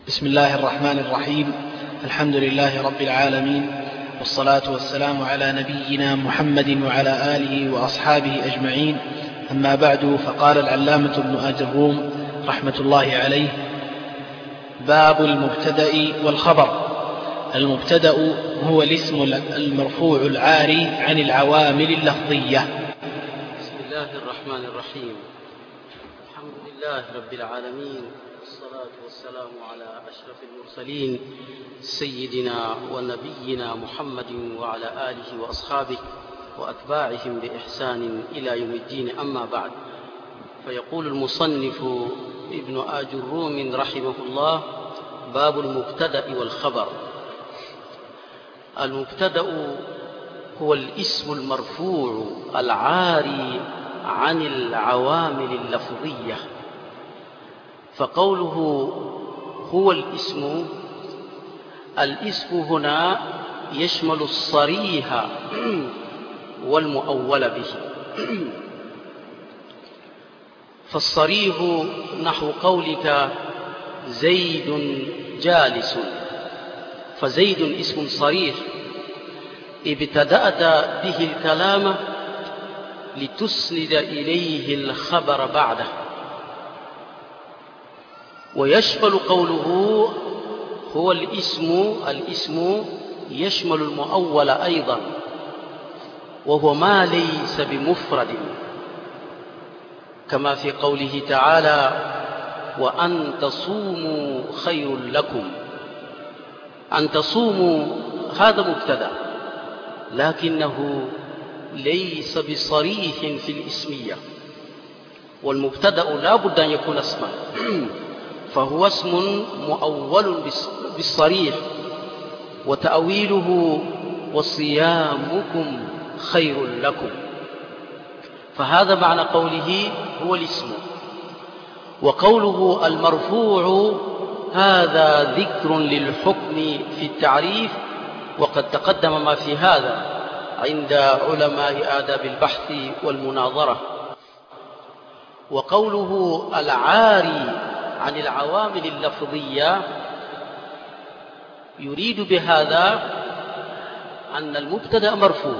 بسم الله الرحمن الرحيم. الحمد لله رب العالمين، والصلاة والسلام على نبينا محمد وعلى آله وأصحابه أجمعين. أما بعد، فقال العلامة ابن آجروم رحمة الله عليه: باب المبتدأ والخبر. المبتدأ هو الاسم المرفوع العاري عن العوامل اللفظية. بسم الله الرحمن الرحيم. الحمد لله رب العالمين، والصلاة والسلام على أشرف المرسلين سيدنا ونبينا محمد وعلى آله وأصحابه وأتباعهم بإحسان إلى يوم الدين. أما بعد، فيقول المصنف ابن آجروم رحمه الله: باب المبتدأ والخبر. المبتدأ هو الاسم المرفوع العاري عن العوامل اللفظية. فقوله هو الاسم هنا يشمل الصريح والمؤول به. فالصريح نحو قولك زيد جالس، فزيد اسم صريح ابتدأت به الكلام لتسند إليه الخبر بعده. ويشمل قوله هو الاسم يشمل المؤول أيضا، وهو ما ليس بمفرد، كما في قوله تعالى: وأن تصوموا خير لكم. أن تصوموا هذا مبتدأ، لكنه ليس بصريح في الاسمية، والمبتدأ لا بد أن يكون اسما، فهو اسم مؤول بالصريح، وتأويله وصيامكم خير لكم. فهذا معنى قوله هو الاسم. وقوله المرفوع هذا ذكر للحكم في التعريف، وقد تقدم ما في هذا عند علماء آداب البحث والمناظرة. وقوله العاري عن العوامل اللفظية يريد بهذا أن المبتدأ مرفوع،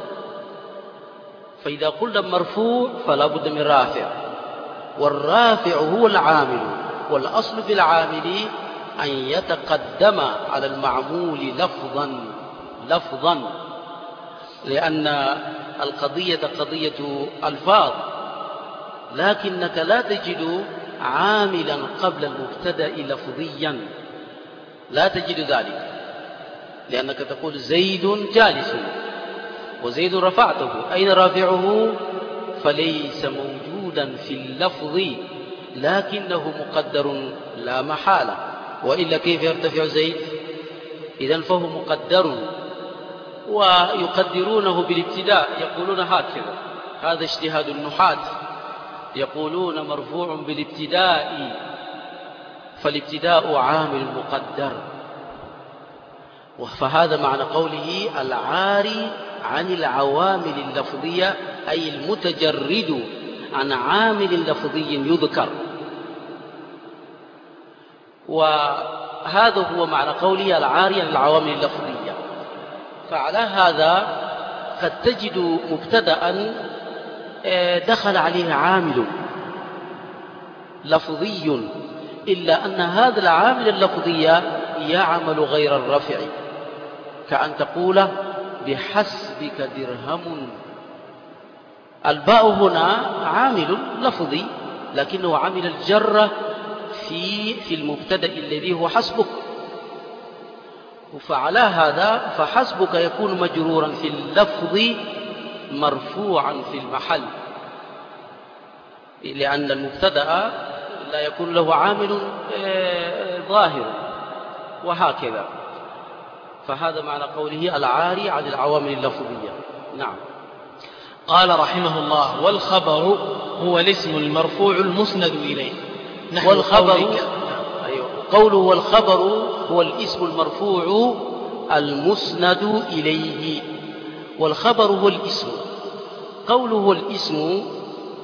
فإذا قلنا مرفوع فلا بد من رافع، والرافع هو العامل، والأصل في العامل أن يتقدم على المعمول لفظا، لأن القضية قضية ألفاظ، لكنك لا تجد عاملا قبل المبتدأ لفظيا، لا تجد ذلك، لأنك تقول زيد جالس، وزيد رفعته، أين رافعه؟ فليس موجودا في اللفظ، لكنه مقدر لا محالة، وإلا كيف يرتفع زيد؟ إذن فهو مقدر، ويقدرونه بالابتداء، يقولون هكذا، هذا اجتهاد النحاة، يقولون مرفوع بالابتداء، فالابتداء عامل مقدر. فهذا معنى قوله العاري عن العوامل اللفظية، أي المتجرد عن عامل لفظي يذكر. وهذا هو معنى قوله العاري عن العوامل اللفظية. فعلى هذا قد تجد مبتدأ دخل عليه عامل لفظي، إلا أن هذا العامل اللفظي يعمل غير الرفع، كأن تقول بحسبك درهم. الباء هنا عامل لفظي، لكنه عامل الجر في المبتدأ الذي هو حسبك، فعلى هذا فحسبك يكون مجرورا في اللفظ مرفوعا في المحل، لأن المبتدأ لا يكون له عامل ظاهر، وهكذا. فهذا معنى قوله العاري عن العوامل اللفظية. نعم. قال رحمه الله: والخبر هو الاسم المرفوع المسند إليه. قوله والخبر هو الاسم المرفوع المسند إليه، والخبر هو الاسم. قوله هو الاسم،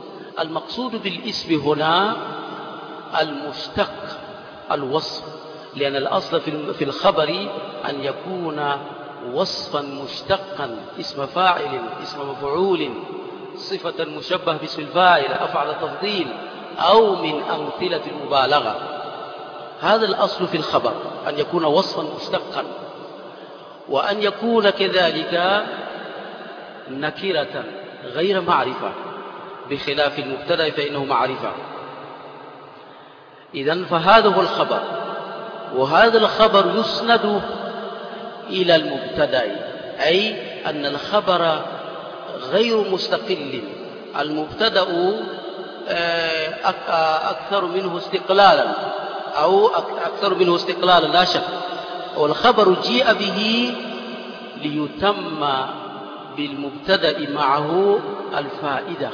المقصود بالاسم هنا المشتق الوصف، لأن الأصل في الخبر أن يكون وصفا مشتقا، اسم فاعل، اسم مفعول، صفة مشبه باسم الفاعل، أفعل تفضيل، أو من أمثلة المبالغة. هذا الأصل في الخبر، أن يكون وصفا مشتقا، وأن يكون كذلك نكرة غير معرفة، بخلاف المبتدأ فإنه معرفة. إذن فهذا هو الخبر، وهذا الخبر يسند إلى المبتدأ، أي أن الخبر غير مستقل، المبتدأ أكثر منه استقلالا، أو أكثر منه استقلالا لا شك، والخبر جيء به ليتم بالمبتدأ معه الفائدة.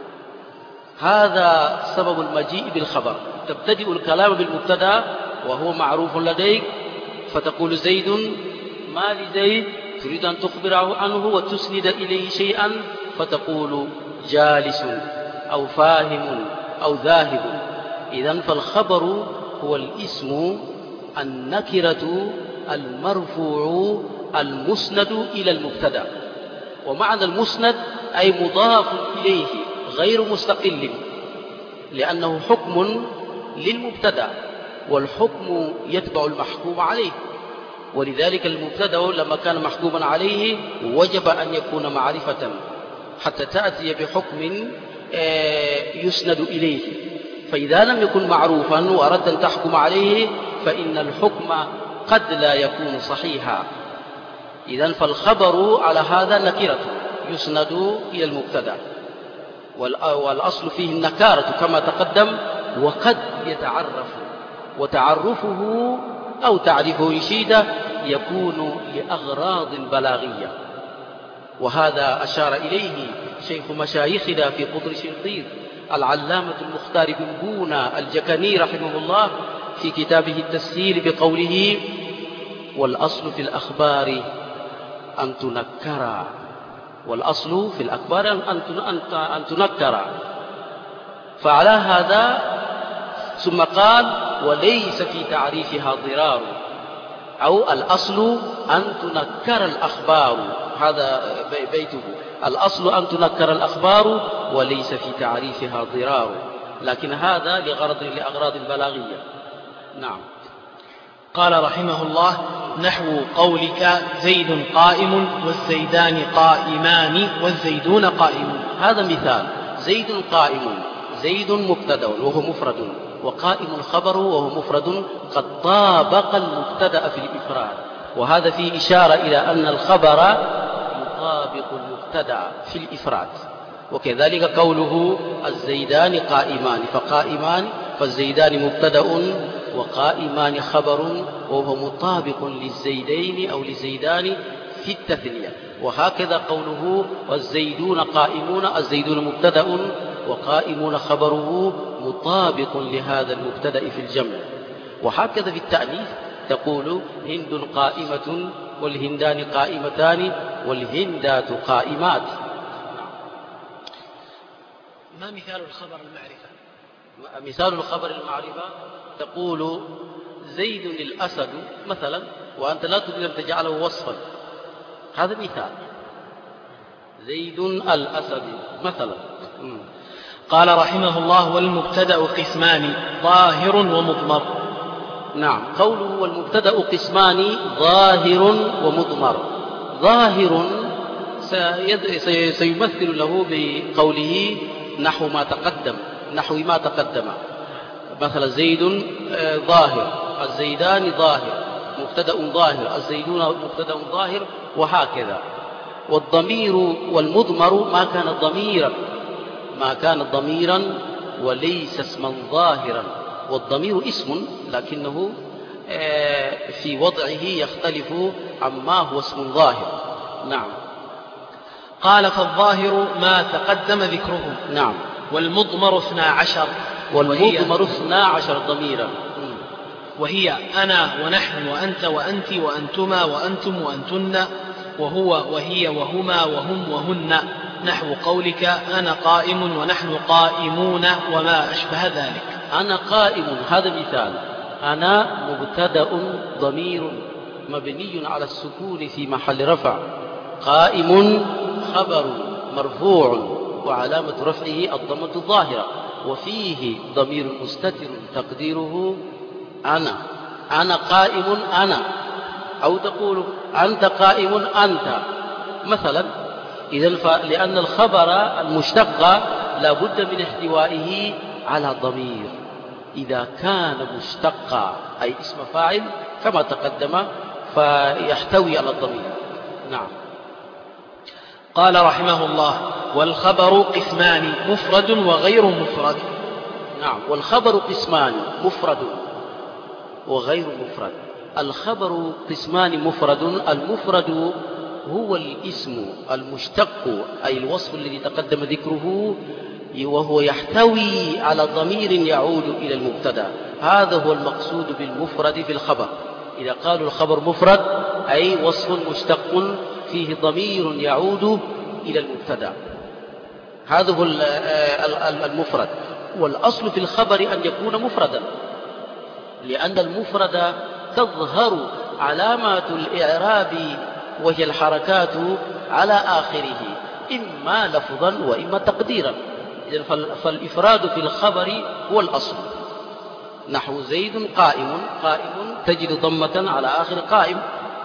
هذا سبب المجيء بالخبر. تبتدئ الكلام بالمبتدأ وهو معروف لديك، فتقول زيد، ما لزيد؟ تريد أن تخبر عنه وتسند إليه شيئا، فتقول جالس أو فاهم أو ذاهب. إذن فالخبر هو الاسم النكرة المرفوع المسند إلى المبتدأ. ومعنى المسند أي مضاف إليه غير مستقل، لأنه حكم للمبتدأ، والحكم يتبع المحكوم عليه، ولذلك المبتدأ لما كان محكوما عليه وجب أن يكون معرفة حتى تأتي بحكم يسند إليه. فإذا لم يكن معروفا وأردت أن تحكم عليه فإن الحكم قد لا يكون صحيحا. إذن فالخبر على هذا نكرة يسند إلى المبتدأ، والأصل فيه النكارة كما تقدم، وقد يتعرف، وتعرفه أو تعرفه يشيده يكون لأغراض بلاغية. وهذا أشار إليه شيخ مشايخنا في قطر شنقيط العلامة المختار بن بونا الجكني رحمه الله في كتابه التسهيل بقوله: والأصل في الأخبار أن تنكر، والأصل في الأخبار أن تنكر. فعلى هذا ثم قال: وليس في تعريفها ضرار، أو الأصل أن تنكر الأخبار. هذا بيته، الأصل أن تنكر الأخبار وليس في تعريفها ضرار، لكن هذا لأغراض بلاغية. نعم. قال رحمه الله: نحو قولك زيد قائم والزيدان قائمان والزيدون قائمون. هذا مثال. زيد قائم، زيد مبتدأ وهو مفرد، وقائم خبر وهو مفرد قد طابق المبتدأ في الإفراد، وهذا فيه إشارة إلى أن الخبر يطابق المبتدأ في الإفراد. وكذلك قوله الزيدان قائمان، فقائمان فالزيدان مبتدأ وقائمان خبر، وهو مطابق للزيدين أو للزيدان في التثنية. وهكذا قوله والزيدون قائمون، الزيدون مبتدأ وقائمون خبره مطابق لهذا المبتدأ في الجمع. وهكذا في التأنيث تقول هند قائمة والهندان قائمتان والهندات قائمات. ما مثال الخبر المعرفة؟ مثال الخبر المعرفة تقول زيد الأسد مثلا، وأنت لا تريد أن تجعله وصفا، هذا مثال. زيد الأسد مثلا. قال رحمه الله: والمبتدأ قسمان ظاهر ومضمر. نعم، قوله والمبتدأ قسمان ظاهر ومضمر. ظاهر سيمثل له بقوله نحو ما تقدم، مثلا زيد ظاهر، الزيدان ظاهر، مبتدأ ظاهر، الزيدون مبتدأ ظاهر، وهكذا. والضمير والمضمر ما كان ضميرا وليس اسما ظاهرا. والضمير اسم لكنه في وضعه يختلف عما هو اسم ظاهر. نعم. قال: فالظاهر ما تقدم ذكره. نعم. والمضمر 12. والمضمر 12 ضميرا، وهي أنا ونحن وأنت وأنت وأنتما وأنتم وأنتن، وهو وهي وهما وهم وهن، نحو قولك أنا قائم ونحن قائمون وما أشبه ذلك. أنا قائم، هذا مثال. أنا مبتدأ ضمير مبني على السكون في محل رفع. قائم خبر مرفوع وعلامة رفعه الضمة الظاهرة، وفيه ضمير مستتر تقديره أنا قائم أنا، أو تقول أنت قائم أنت مثلا. إذن لأن الخبر المشتق لا بد من احتوائه على ضمير إذا كان مشتقا، أي اسم فاعل كما تقدم، فيحتوي على الضمير. نعم. قال رحمه الله: والخبر قسمان، مفرد وغير مفرد. نعم، والخبر قسمان، مفرد وغير مفرد. الخبر قسمان مفرد. المفرد هو الاسم المشتق، أي الوصف الذي تقدم ذكره، وهو يحتوي على ضمير يعود إلى المبتدأ. هذا هو المقصود بالمفرد في الخبر. إذا قالوا الخبر مفرد أي وصف مشتق فيه ضمير يعود إلى المبتدأ، هذا هو المفرد. والأصل في الخبر أن يكون مفردا، لأن المفرد تظهر علامات الإعراب وهي الحركات على آخره، إما لفظا وإما تقديرا. فالإفراد في الخبر هو الأصل. نحو زيد قائم، قائم تجد ضمة على آخر قائم،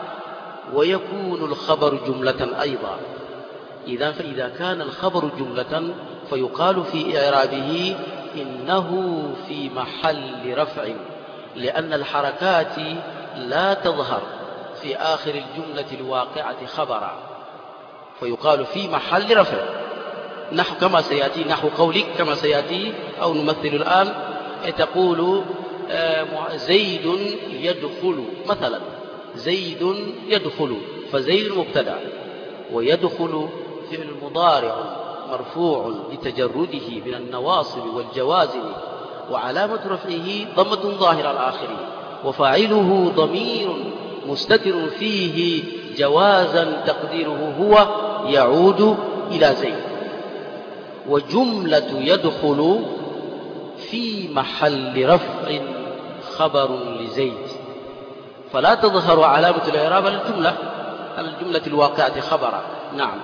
ويكون الخبر جملة أيضا. فإذا كان الخبر جملة فيقال في إعرابه إنه في محل رفع، لأن الحركات لا تظهر في آخر الجملة الواقعة خبرا، فيقال في محل رفع. نحو كما سيأتي، نحو قولك كما سيأتي، أو نمثل الآن، تقول زيد يدخل مثلا، زيد يدخل، فزيد مبتدأ، ويدخل فعل مضارع مرفوع لتجرده من النواصب والجوازم، وعلامة رفعه ضمة ظاهرة على آخره، وفاعله ضمير مستتر فيه جوازا تقديره هو يعود إلى زيد. وجملة يدخل في محل رفع خبر لزيد، فلا تظهر علامة الإعراب على الجملة الواقعة خبرا. نعم.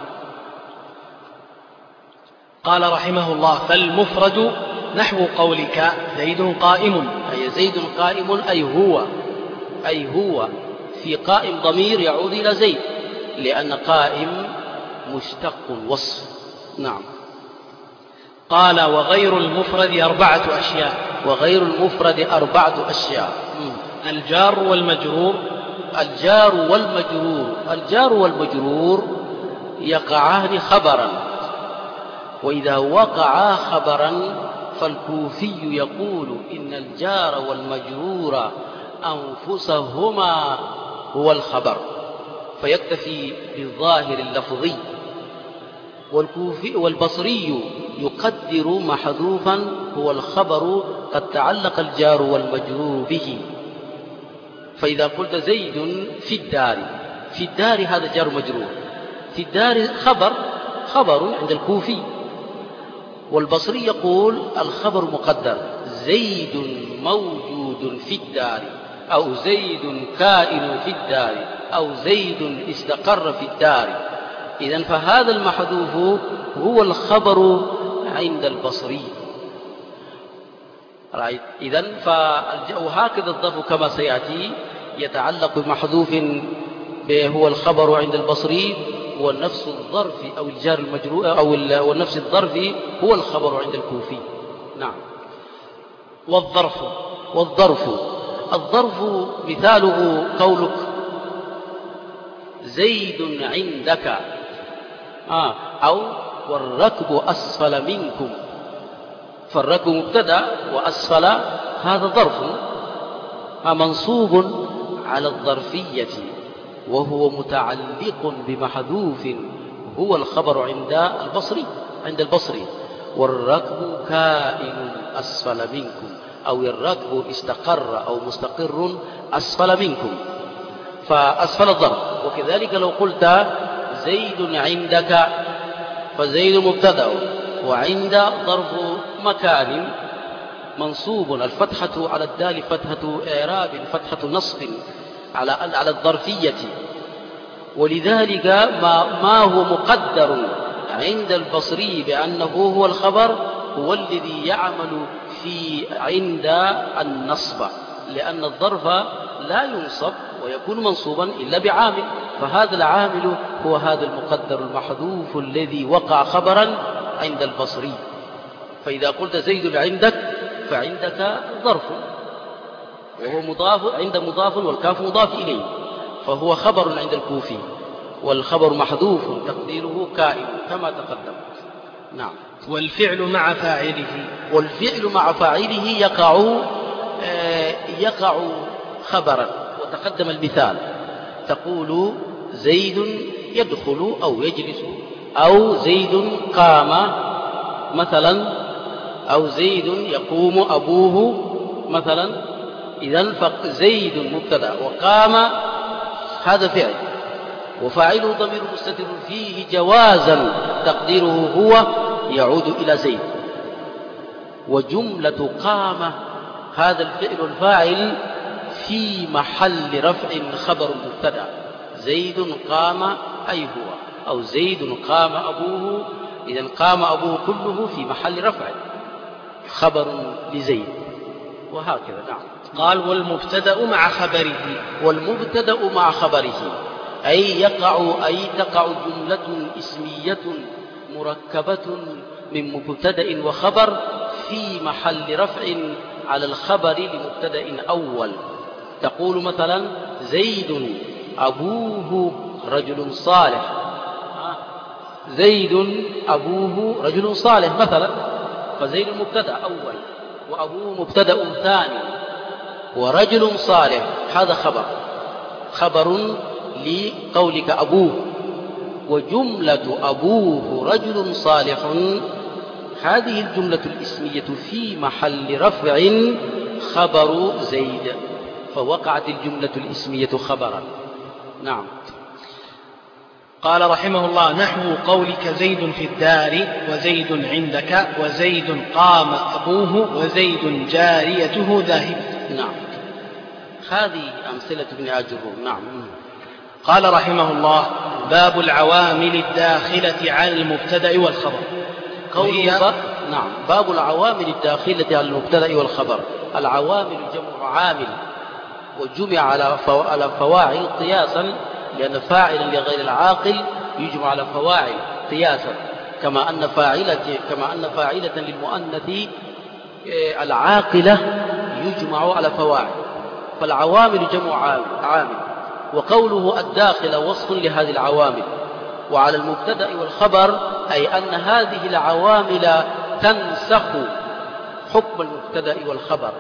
قال رحمه الله: فالمفرد نحو قولك زيد قائم، أي زيد قائم، أي هو في قائم ضمير يعود إلى زيد، لأن قائم مشتق وصف. نعم. قال: وغير المفرد 4 أشياء. وغير المفرد 4 أشياء. الجار والمجرور. الجار والمجرور يقعان خبرا، وإذا وقعا خبرا فالكوفي يقول إن الجار والمجرور أنفسهما هو الخبر، فيكتفي بالظاهر اللفظي. والبصري يقدر محذوفا هو الخبر قد تعلق الجار والمجرور به. فإذا قلت زيد في الدار هذا جار مجرور، في الدار خبر عند الكوفي. والبصري يقول الخبر مقدر، زيد موجود في الدار، أو زيد كائن في الدار، أو زيد استقر في الدار. إذن فهذا المحذوف هو الخبر عند البصري. إذن وهكذا الظرف كما سيأتي يتعلق بمحذوف هو الخبر عند البصري، ونفس الظرف أو الجار المجرور أو نفس الظرف هو الخبر عند الكوفي. نعم. والظرف مثاله قولك زيد عندك، أو والركب أسفل منكم، فالركب مبتدأ وأسفل هذا ظرف منصوب على الظرفية، وهو متعلق بمحذوف هو الخبر عند البصري. والركب كائن أسفل منكم، أو الركب استقر أو مستقر أسفل منكم، فأسفل الظرف. وكذلك لو قلت زيد عندك، فزيد مبتدأ وعند ظرف مكان، منصوب، الفتحة على الدال فتحة إعراب، فتحة نصب على الظرفية. ولذلك ما هو مقدر عند البصري بأنه هو الخبر هو الذي يعمل عند النصب، لأن الظرف لا ينصب ويكون منصوبا إلا بعامل، فهذا العامل هو هذا المقدر المحذوف الذي وقع خبرا عند البصري. فإذا قلت زيد عندك فعندك ظرف وهو مضاف، عند مضاف والكاف مضاف إليه، فهو خبر عند الكوفي، والخبر محذوف تقديره كائن كما تقدم. نعم. والفعل مع فاعله، والفعل مع فاعله يقع خبرا، وتقدم المثال، تقول زيد يدخل أو يجلس، أو زيد قام مثلا، أو زيد يقوم أبوه مثلا. إذن فزيد مبتدأ وقام هذا فعل، وفاعله ضمير مستتر فيه جوازا تقديره هو يعود إلى زيد. وجملة قام هذا الفعل الفاعل في محل رفع خبر مبتدأ، زيد قام أي هو، أو زيد قام أبوه. إذن قام أبوه كله في محل رفع خبر لزيد، وهكذا. نعم. قال والمبتدأ مع خبره، والمبتدأ مع خبره أي تقع جملة اسمية مركبة من مبتدأ وخبر في محل رفع على الخبر لمبتدأ أول. تقول مثلا زيد أبوه رجل صالح، زيد أبوه رجل صالح مثلا، فزيد مبتدأ أول وأبوه مبتدأ ثاني ورجل صالح هذا خبر لقولك أبوه. وجملة أبوه رجل صالح هذه الجملة الاسمية في محل رفع خبر زيد، فوقعت الجملة الاسمية خبرا. نعم. قال رحمه الله نحو قولك زيد في الدار وزيد عندك وزيد قام أبوه وزيد جاريته ذاهب. نعم. هذه أمثلة ابن أجروم. نعم. قال رحمه الله باب العوامل الداخلة على المبتدأ والخبر. نعم. باب العوامل الداخلة على المبتدأ والخبر. العوامل جمع عامل، وجمع على فواعل قياسا، لأن فاعلا لغير العاقل يجمع على فواعل قياسا، كما أن فاعلة للمؤنث العاقلة يجمع على فواعل. فالعوامل جمع عامل، وقوله الداخل وصف لهذه العوامل. وعلى المبتدأ والخبر أي أن هذه العوامل تنسخ حكم المبتدأ والخبر،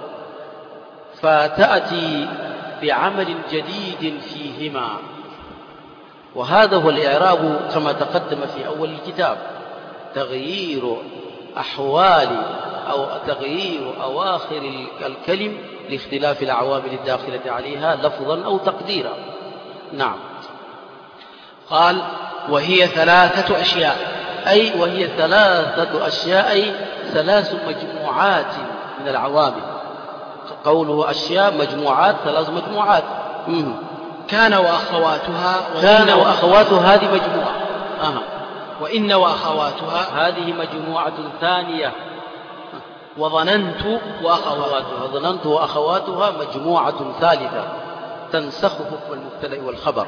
فتأتي بعمل جديد فيهما. وهذا هو الإعراب كما تقدم في أول الكتاب، تغيير أحوال أو تغيير أواخر الكلم لاختلاف العوامل الداخلة عليها لفظا أو تقديرا. نعم. قال وهي ثلاثة أشياء، وهي ثلاثة أشياء، أي ثلاث مجموعات من العوامل. قوله أشياء مجموعات، ثلاث مجموعات. كان وأخواتها، هذه مجموعة. وإن وأخواتها هذه مجموعة ثانية. وظننت وأخواتها مجموعة ثالثة تنسخ حكم المبتدأ والخبر.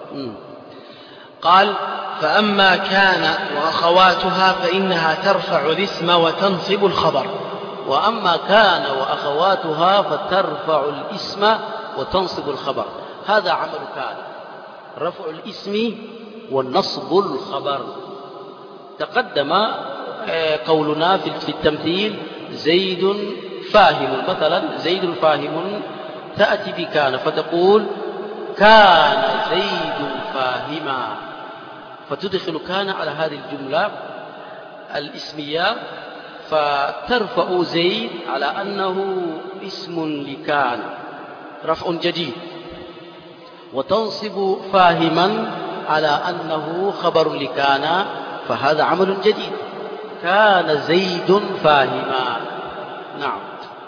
قال فأما كان وأخواتها فإنها ترفع الاسم وتنصب الخبر. وأما كان وأخواتها فترفع الاسم وتنصب الخبر. هذا عمل كان، رفع الاسم ونصب الخبر. تقدم قولنا في التمثيل زيد فاهم مثلا، زيد فاهم، تأتي بكان فتقول كان زيد فاهما، فتدخل كان على هذه الجملة الاسمية، فترفع زيد على أنه اسم لكان رفع جديد، وتنصب فاهما على أنه خبر لكان، فهذا عمل جديد. كان زيد فاهما. نعم.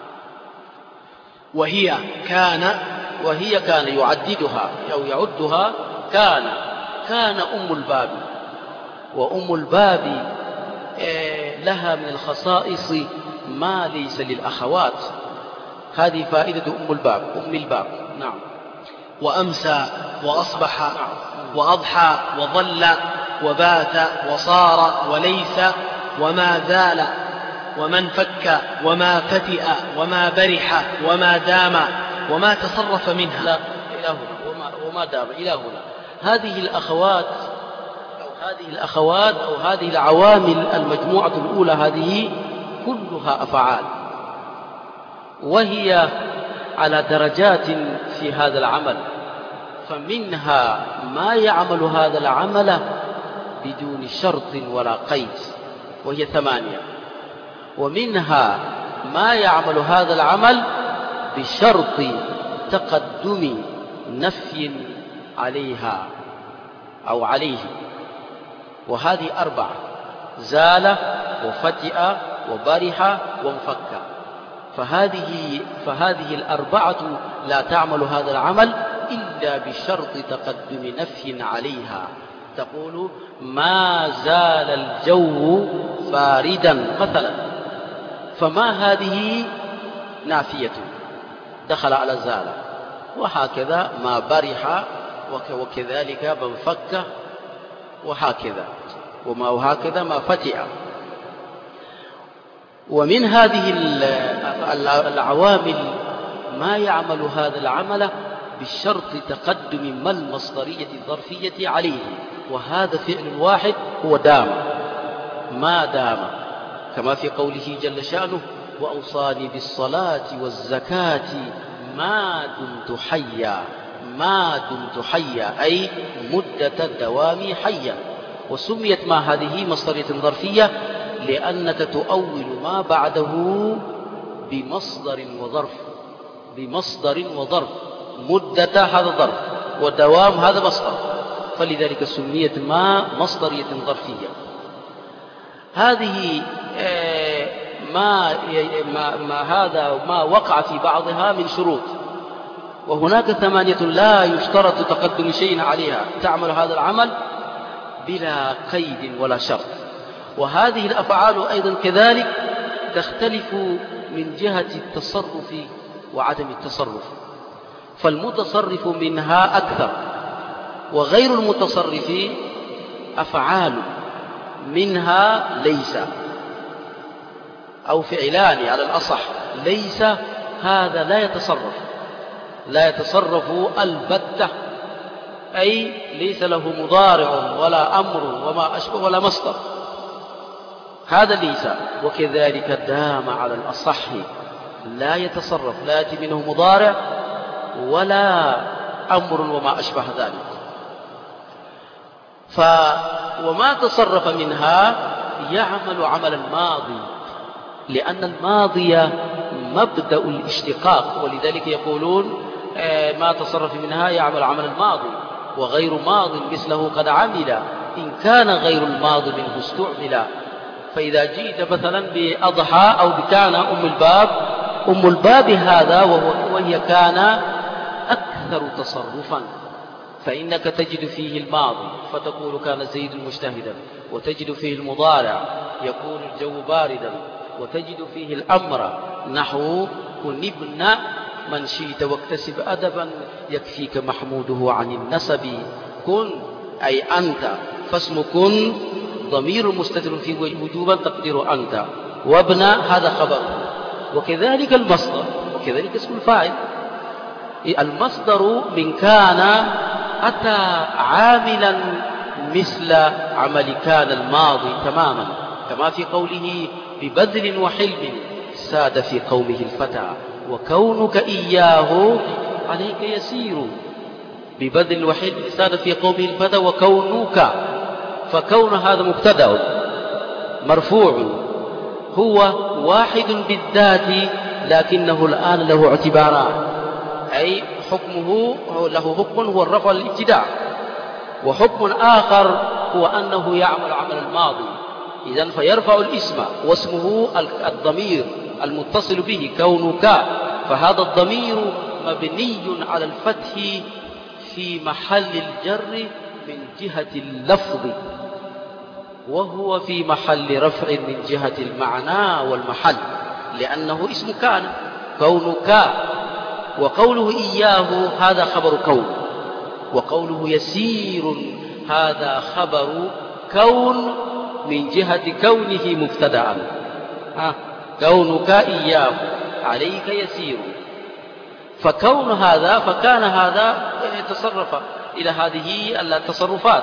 وهي كان يعددها أو يعدها كان أم الباب. وأم الباب لها من الخصائص ما ليس للأخوات. هذه فائدة أم الباب. نعم. وأمسى وأصبح وأضحى وظل وبات وصار وليس وما زال وما انفك وما فتئ وما برح وما دام وما تصرف منها. لا إلى هنا وما دام إلى هنا. هذه الأخوات أو هذه العوامل المجموعة الأولى هذه كلها أفعال، وهي على درجات في هذا العمل. فمنها ما يعمل هذا العمل بدون شرط ولا قيد وهي 8، ومنها ما يعمل هذا العمل بشرط تقدم نفي عليها أو عليه، وهذه 4: زال وفتئ وبرح وانفك. فهذه 4 لا تعمل هذا العمل إلا بشرط تقدم نفي عليها. تقول ما زال الجو باردا مثلا، فما هذه نافية دخل على زال، وهكذا ما برح وكذلك من فك وهكذا ما فتئ. ومن هذه العوامل ما يعمل هذا العمل بالشرط تقدم ما المصدرية الظرفية عليه، وهذا فعل واحد هو دام، ما دام، كما في قوله جل شأنه وأوصاني بالصلاة والزكاة ما دمت حيا أي مدة دوامي حيا. وسميت ما هذه مصدرية ظرفية لأنك تؤول ما بعده بمصدر وظرف. مدة هذا ظرف ودوام هذا مصدر، فلذلك سميت ما مصدرية ظرفية. هذه ما وقع في بعضها من شروط، وهناك 8 لا يشترط تقدم شيء عليها، تعمل هذا العمل بلا قيد ولا شرط. وهذه الأفعال أيضا كذلك تختلف من جهة التصرف وعدم التصرف، فالمتصرف منها أكثر، وغير المتصرف أفعال منها ليس، أو فعلان على الأصح. ليس هذا لا يتصرف البتة، أي ليس له مضارع ولا أمر وما أشبه ولا مصدر، هذا ليس. وكذلك دام على الأصح لا يتصرف، لا يأتي منه مضارع ولا أمر وما أشبه ذلك. وما تصرف منها يعمل عمل الماضي، لأن الماضي مبدأ الاشتقاق، ولذلك يقولون ما تصرف منها يعمل عمل الماضي، وغير ماض مثله قد عمل إن كان غير الماضي منه استعمل. فإذا جئت مثلا بأضحى أو بكان أم الباب هذا وهي كان أكثر تصرفا، فإنك تجد فيه الماضي فتقول كان زيد مجتهدا، وتجد فيه المضارع يكون الجو باردا، وتجد فيه الأمر نحو كن ابن من شئت واكتسب أدبا يكفيك محموده عن النسب. كن أي أنت، فاسم كن ضمير مستتر في وجوبا تقدير أنت، وابن هذا خبر. وكذلك المصدر، وكذلك اسم الفاعل. المصدر من كان أتى عاملا مثل عمل كان الماضي تماما، كما في قوله ببذل وحلم ساد في قومه الفتى وكونك إياه عليك يسير. ببذل وحلم ساد في قومه الفتى وكونك، فكون هذا مبتدأ مرفوع، هو واحد بالذات لكنه الآن له اعتباران، أي حكمه له حكم هو الرفع الابتداء، وحكم آخر هو أنه يعمل عمل الماضي. إذن فيرفع الاسم واسمه الضمير المتصل به كونك، فهذا الضمير مبني على الفتح في محل الجر من جهة اللفظ، وهو في محل رفع من جهة المعنى والمحل، لأنه اسم كان، كونك. وقوله إياه هذا خبر كون، وقوله يسير هذا خبر كون من جهة كونه مبتدأ. كونك إياه عليك يسير، فكون هذا فكان هذا تصرف إلى هذه التصرفات.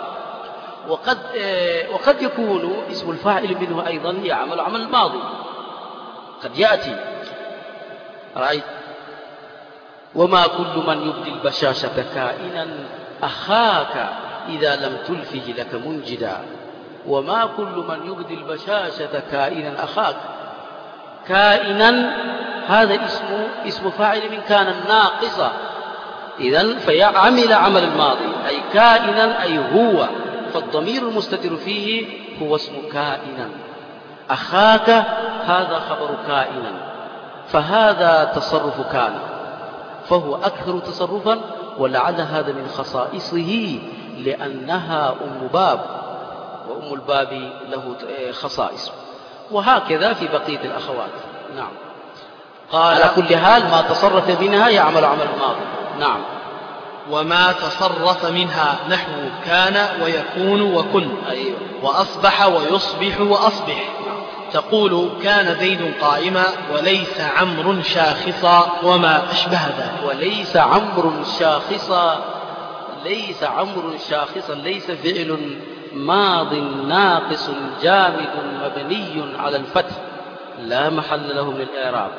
وقد يكون اسم الفاعل منه أيضا يعمل عمل الماضي، قد يأتي. رأيت وما كل من يبدي البشاشة كائنا أخاك إذا لم تلفه لك منجدا. وما كل من يبدي البشاشة كائنا أخاك. كائنا هذا اسم فاعل من كان الناقصة، إذن فيعمل عمل الماضي، أي كائنا أي هو، فالضمير المستتر فيه هو اسم كائنا. أخاك هذا خبر كائنا، فهذا تصرف كان، فهو أكثر تصرفا، ولعل هذا من خصائصه لأنها أم باب، وأم الباب له خصائص. وهكذا في بقية الأخوات. نعم. قال على كل حال ما تصرف منها يعمل عمل الماضي. نعم. وما تصرف منها نحو كان ويكون وكن. أيوه. وأصبح ويصبح وأصبح. تقول كان زيد قائما وليس عمرو شاخصا وما أشبه ذلك. وليس عمرو شاخصا، ليس عمرو شاخصا، ليس فعل ماض ناقص جامد مبني على الفتح لا محل له من الإعراب.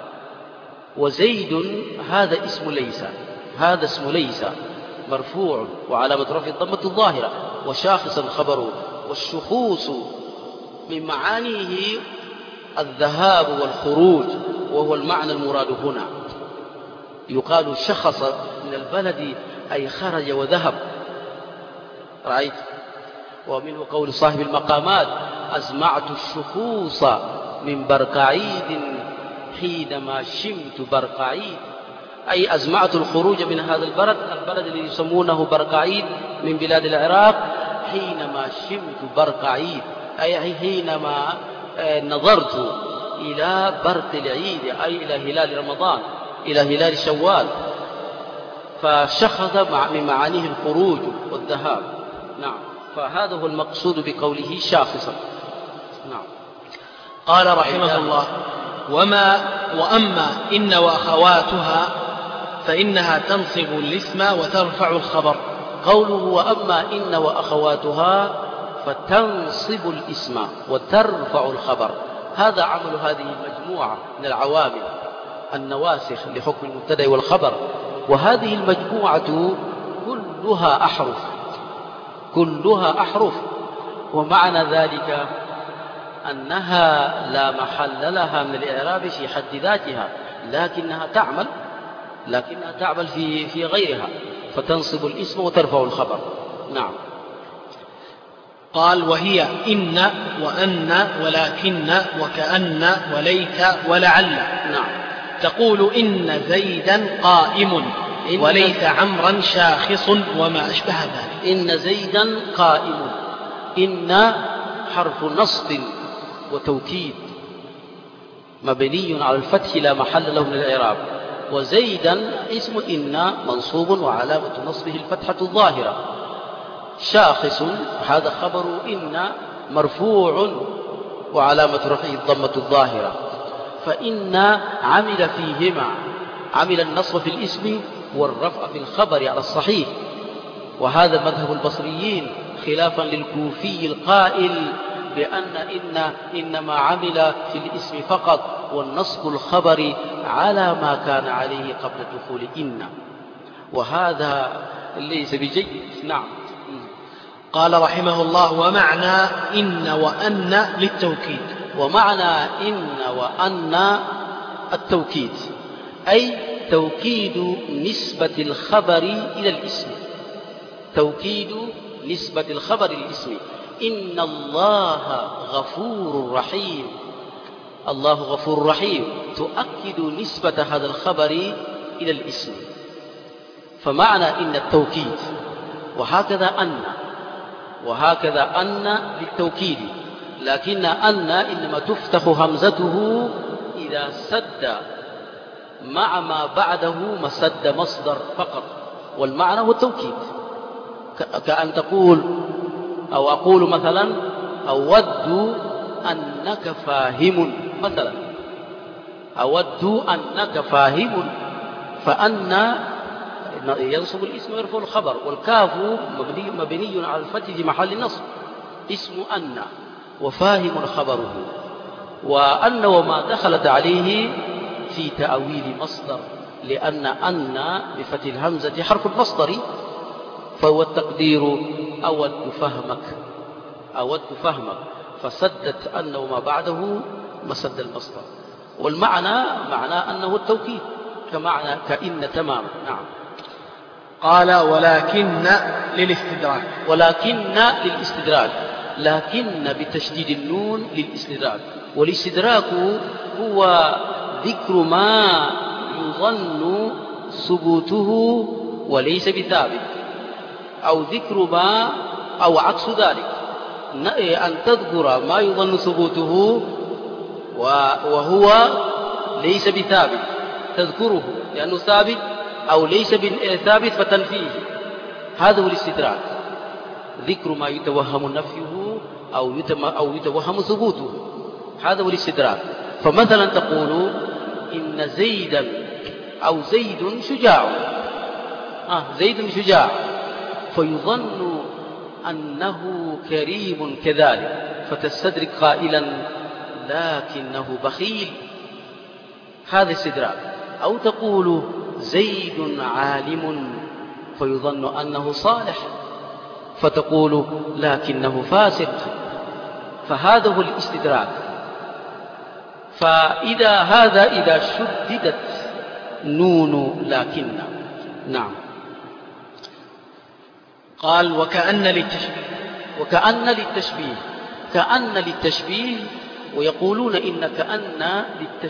وزيد هذا اسم ليس، هذا اسم ليس مرفوع وعلامة رفعه الضمة الظاهرة، وشاخصا خبره. والشخوص من معانيه الذهاب والخروج، وهو المعنى المراد هنا. يقال شخص من البلد أي خرج وذهب. رأيت. ومنه قول صاحب المقامات أزمعت الشخوص من برقعيد حينما شمت برقعيد، أي أزمعت الخروج من هذا البلد الذي يسمونه برقعيد من بلاد العراق، حينما شمت برقعيد، أي حينما نظرت إلى برق العيد، أي إلى هلال رمضان، إلى هلال شوال، فشخص من معانيه الخروج والذهاب. نعم. فهذا هو المقصود بقوله شاخصا. نعم. قال رحمه الله: وأما إن وأخواتها فإنها تنصب الاسم وترفع الخبر. قوله وأما إن وأخواتها فتنصب الاسم وترفع الخبر، هذا عمل هذه المجموعة من العوامل النواسخ لحكم المبتدأ والخبر. وهذه المجموعة كلها أحرف، كلها أحرف. ومعنى ذلك أنها لا محل لها من الإعراب في حد ذاتها، لكنها تعمل في غيرها، فتنصب الاسم وترفع الخبر. نعم. قال: وهي إن وأن ولكن وكأن وليت ولعل. نعم. تقول إن زيدا قائم وليت عمرا شاخص وما أشبه ذلك. إن زيدا قائم، إن حرف نصب وتوكيد مبني على الفتح لا محل له من الإعراب. وزيدا اسم إن منصوب وعلامة نصبه الفتحة الظاهرة. شاخص هذا خبر إن مرفوع وعلامة رفعه الضمة الظاهرة. فإن عمل فيهما، عمل النصب في الاسم والرفع في الخبر على الصحيح. وهذا مذهب البصريين خلافا للكوفي القائل بأن إنما عمل في الاسم فقط، والنصب الخبر على ما كان عليه قبل دخول إن، وهذا ليس بجيد. نعم. قال رحمه الله: ومعنى إن وأن للتوكيد. ومعنى إن وأن التوكيد، أي توكيد نسبة الخبر إلى الاسم، توكيد نسبة الخبر للاسم. إن الله غفور رحيم، الله غفور رحيم تؤكد نسبة هذا الخبر إلى الاسم، فمعنى إن التوكيد. وهكذا أن للتوكيد، لكن أن إنما تفتح همزته إذا سد مع ما بعده مسد مصدر فقط، والمعنى هو التوكيد. كأن تقول أو أقول مثلا أود أنك فاهم مثلا، أود أنك فاهم، فأن ينصب الاسم ويرفع الخبر، والكاف مبني على الفتح في محل نصب، اسم أن وفاهم خبره، وأن وما دخلت عليه في تأويل مصدر، لأن أن بفتح الهمزة حرف المصدر، فهو التقدير أود فهمك، فسدت أن وما بعده مسد المصدر، والمعنى معنى أنه التوكيد كمعنى كإن تمام. نعم. قال ولكن للاستدراك، لكن بتشديد النون للاستدراك، والاستدراك هو ذكر ما يظن ثبوته وليس بثابت، أو ذكر ما أو عكس ذلك، أن تذكر ما يظن ثبوته وهو ليس بثابت، تذكره لأنه ثابت أو ليس ثابت فتنفيه، هذا هو الاستدراك، ذكر ما يتوهم نفيه أو يتوهم ثبوته، هذا هو الاستدراك. فمثلا تقول إن زيدا أو زيد شجاع، زيد شجاع، فيظن أنه كريم كذلك، فتستدرك قائلا لكنه بخيل، هذا استدراك. أو تقول زيد عالم، فيظن أنه صالح، فتقول لكنه فاسق، فهذا هو الاستدراك. إذا شددت نون لكن. نعم. قال كأن للتشبيه، ويقولون إن كأن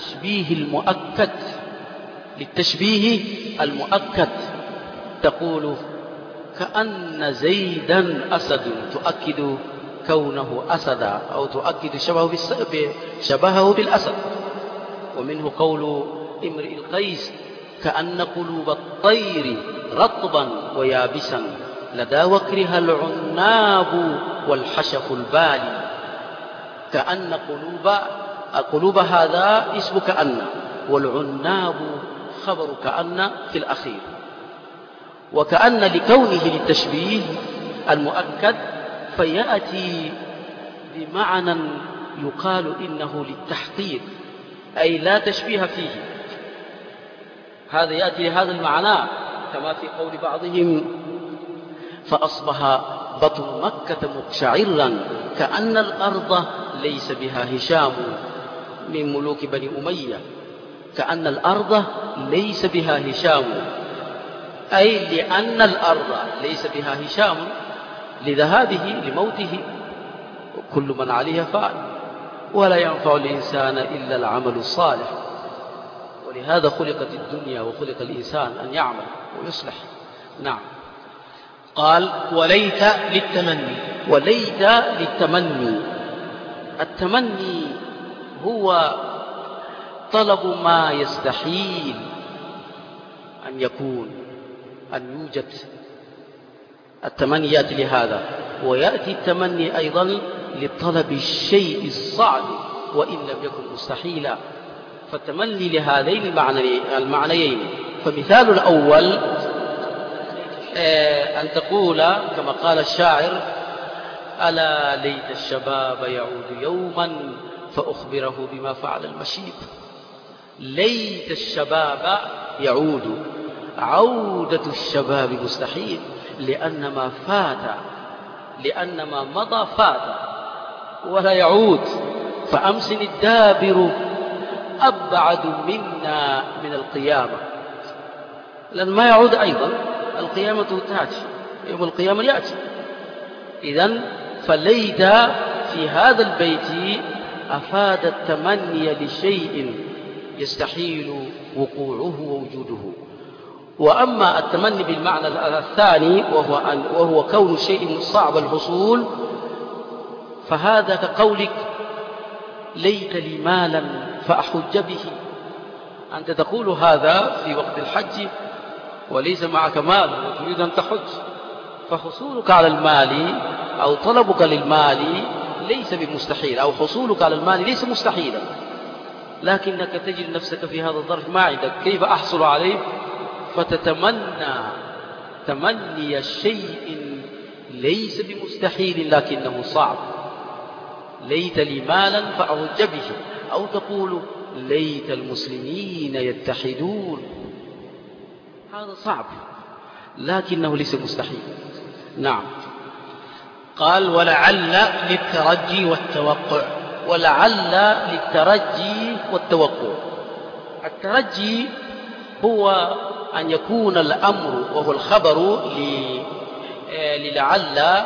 للتشبيه المؤكد، تقول كأن زيدا أسد، تؤكد كونه أسدا، أو تؤكد شبهه بالأسد. ومنه قول امرئ القيس كأن قلوب الطير رطبا ويابسا لدى وكرها العناب والحشف البالي، كأن قلوب هذا اسم كأن، والعناب خبر كأن في الأخير. وكأن لكونه للتشبيه المؤكد، فيأتي بمعنى يقال إنه للتحقيق، أي لا تشبيه فيه، هذا يأتي لهذا المعنى، كما في قول بعضهم فأصبح بطن مكة مقشعرا كأن الأرض ليس بها هشام، من ملوك بني أمية، كأن الأرض ليس بها هشام، أي لأن الأرض ليس بها هشام لذهابه لموته، كل من عليها فعل، ولا ينفع الإنسان إلا العمل الصالح، ولهذا خلقت الدنيا وخلق الإنسان أن يعمل ويصلح. نعم. قال وليت للتمني. التمني هو طلب ما يستحيل أن يكون، أن يوجد. التمني يأتي لهذا، ويأتي التمني أيضا لطلب الشيء الصعب وإن لم يكن مستحيلا، فالتمني لهذين المعنيين. فمثال الأول أن تقول كما قال الشاعر ألا ليت الشباب يعود يوما فأخبره بما فعل المشيب. ليت الشباب يعود، عودة الشباب مستحيل، لأن ما مضى فات ولا يعود. فأمسن الدابر أبعد منا من القيامة، لأن ما يعود أيضا، القيامة تأتي، يوم القيامة يأتي. إذن فليت في هذا البيت أفاد التمني لشيء يستحيل وقوعه ووجوده. وأما التمني بالمعنى الثاني وهو كون شيء صعب الحصول، فهذا كقولك ليت لي مالا فأحج به. أنت تقول هذا في وقت الحج وليس معك مال وتريد أن تحج، فحصولك على المال أو طلبك للمال ليس بمستحيل، أو حصولك على المال ليس مستحيلا، لكنك تجد نفسك في هذا الظرف ما عندك كيف أحصل عليه، فتتمنى تمني شيء ليس بمستحيل لكنه صعب. ليت لي مالا فأحج به، أو تقول ليت المسلمين يتحدون. هذا صعب لكنه ليس مستحيل. نعم. قال ولعل للترجي والتوقع. ولعل للترجي والتوقع. الترجي هو أن يكون الأمر وهو الخبر للعل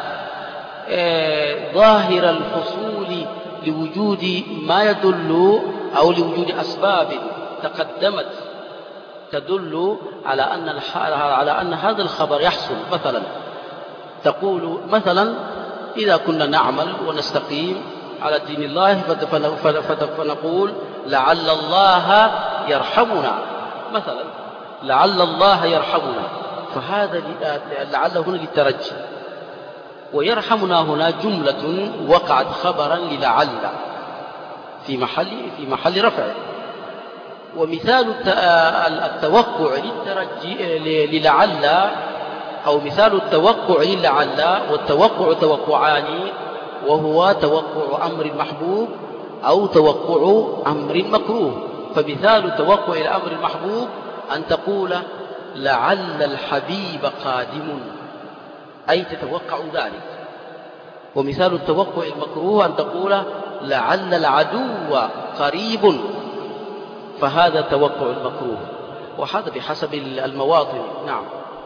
ظاهر الحصول لوجود ما يدل أو لوجود أسباب تقدمت تدل على أن هذا الخبر يحصل. مثلا تقول مثلا إذا كنا نعمل ونستقيم على دين الله فنقول لعل الله يرحمنا، مثلا لعل الله يرحمنا، فهذا لعل هنا للترجي. ويرحمنا هنا جملة وقعت خبرا للعل في محل رفع. ومثال التوقع للترجي للعل، أو مثال التوقع للعل والتوقع توقعان، وهو توقع أمر محبوب أو توقع أمر مكروه. فمثال توقع الأمر المحبوب أن تقول لعل الحبيب قادم، أي تتوقع ذلك. ومثال التوقع المكروه أن تقول لعل العدو قريب، فهذا توقع المكروه، وهذا بحسب المواطن. نعم.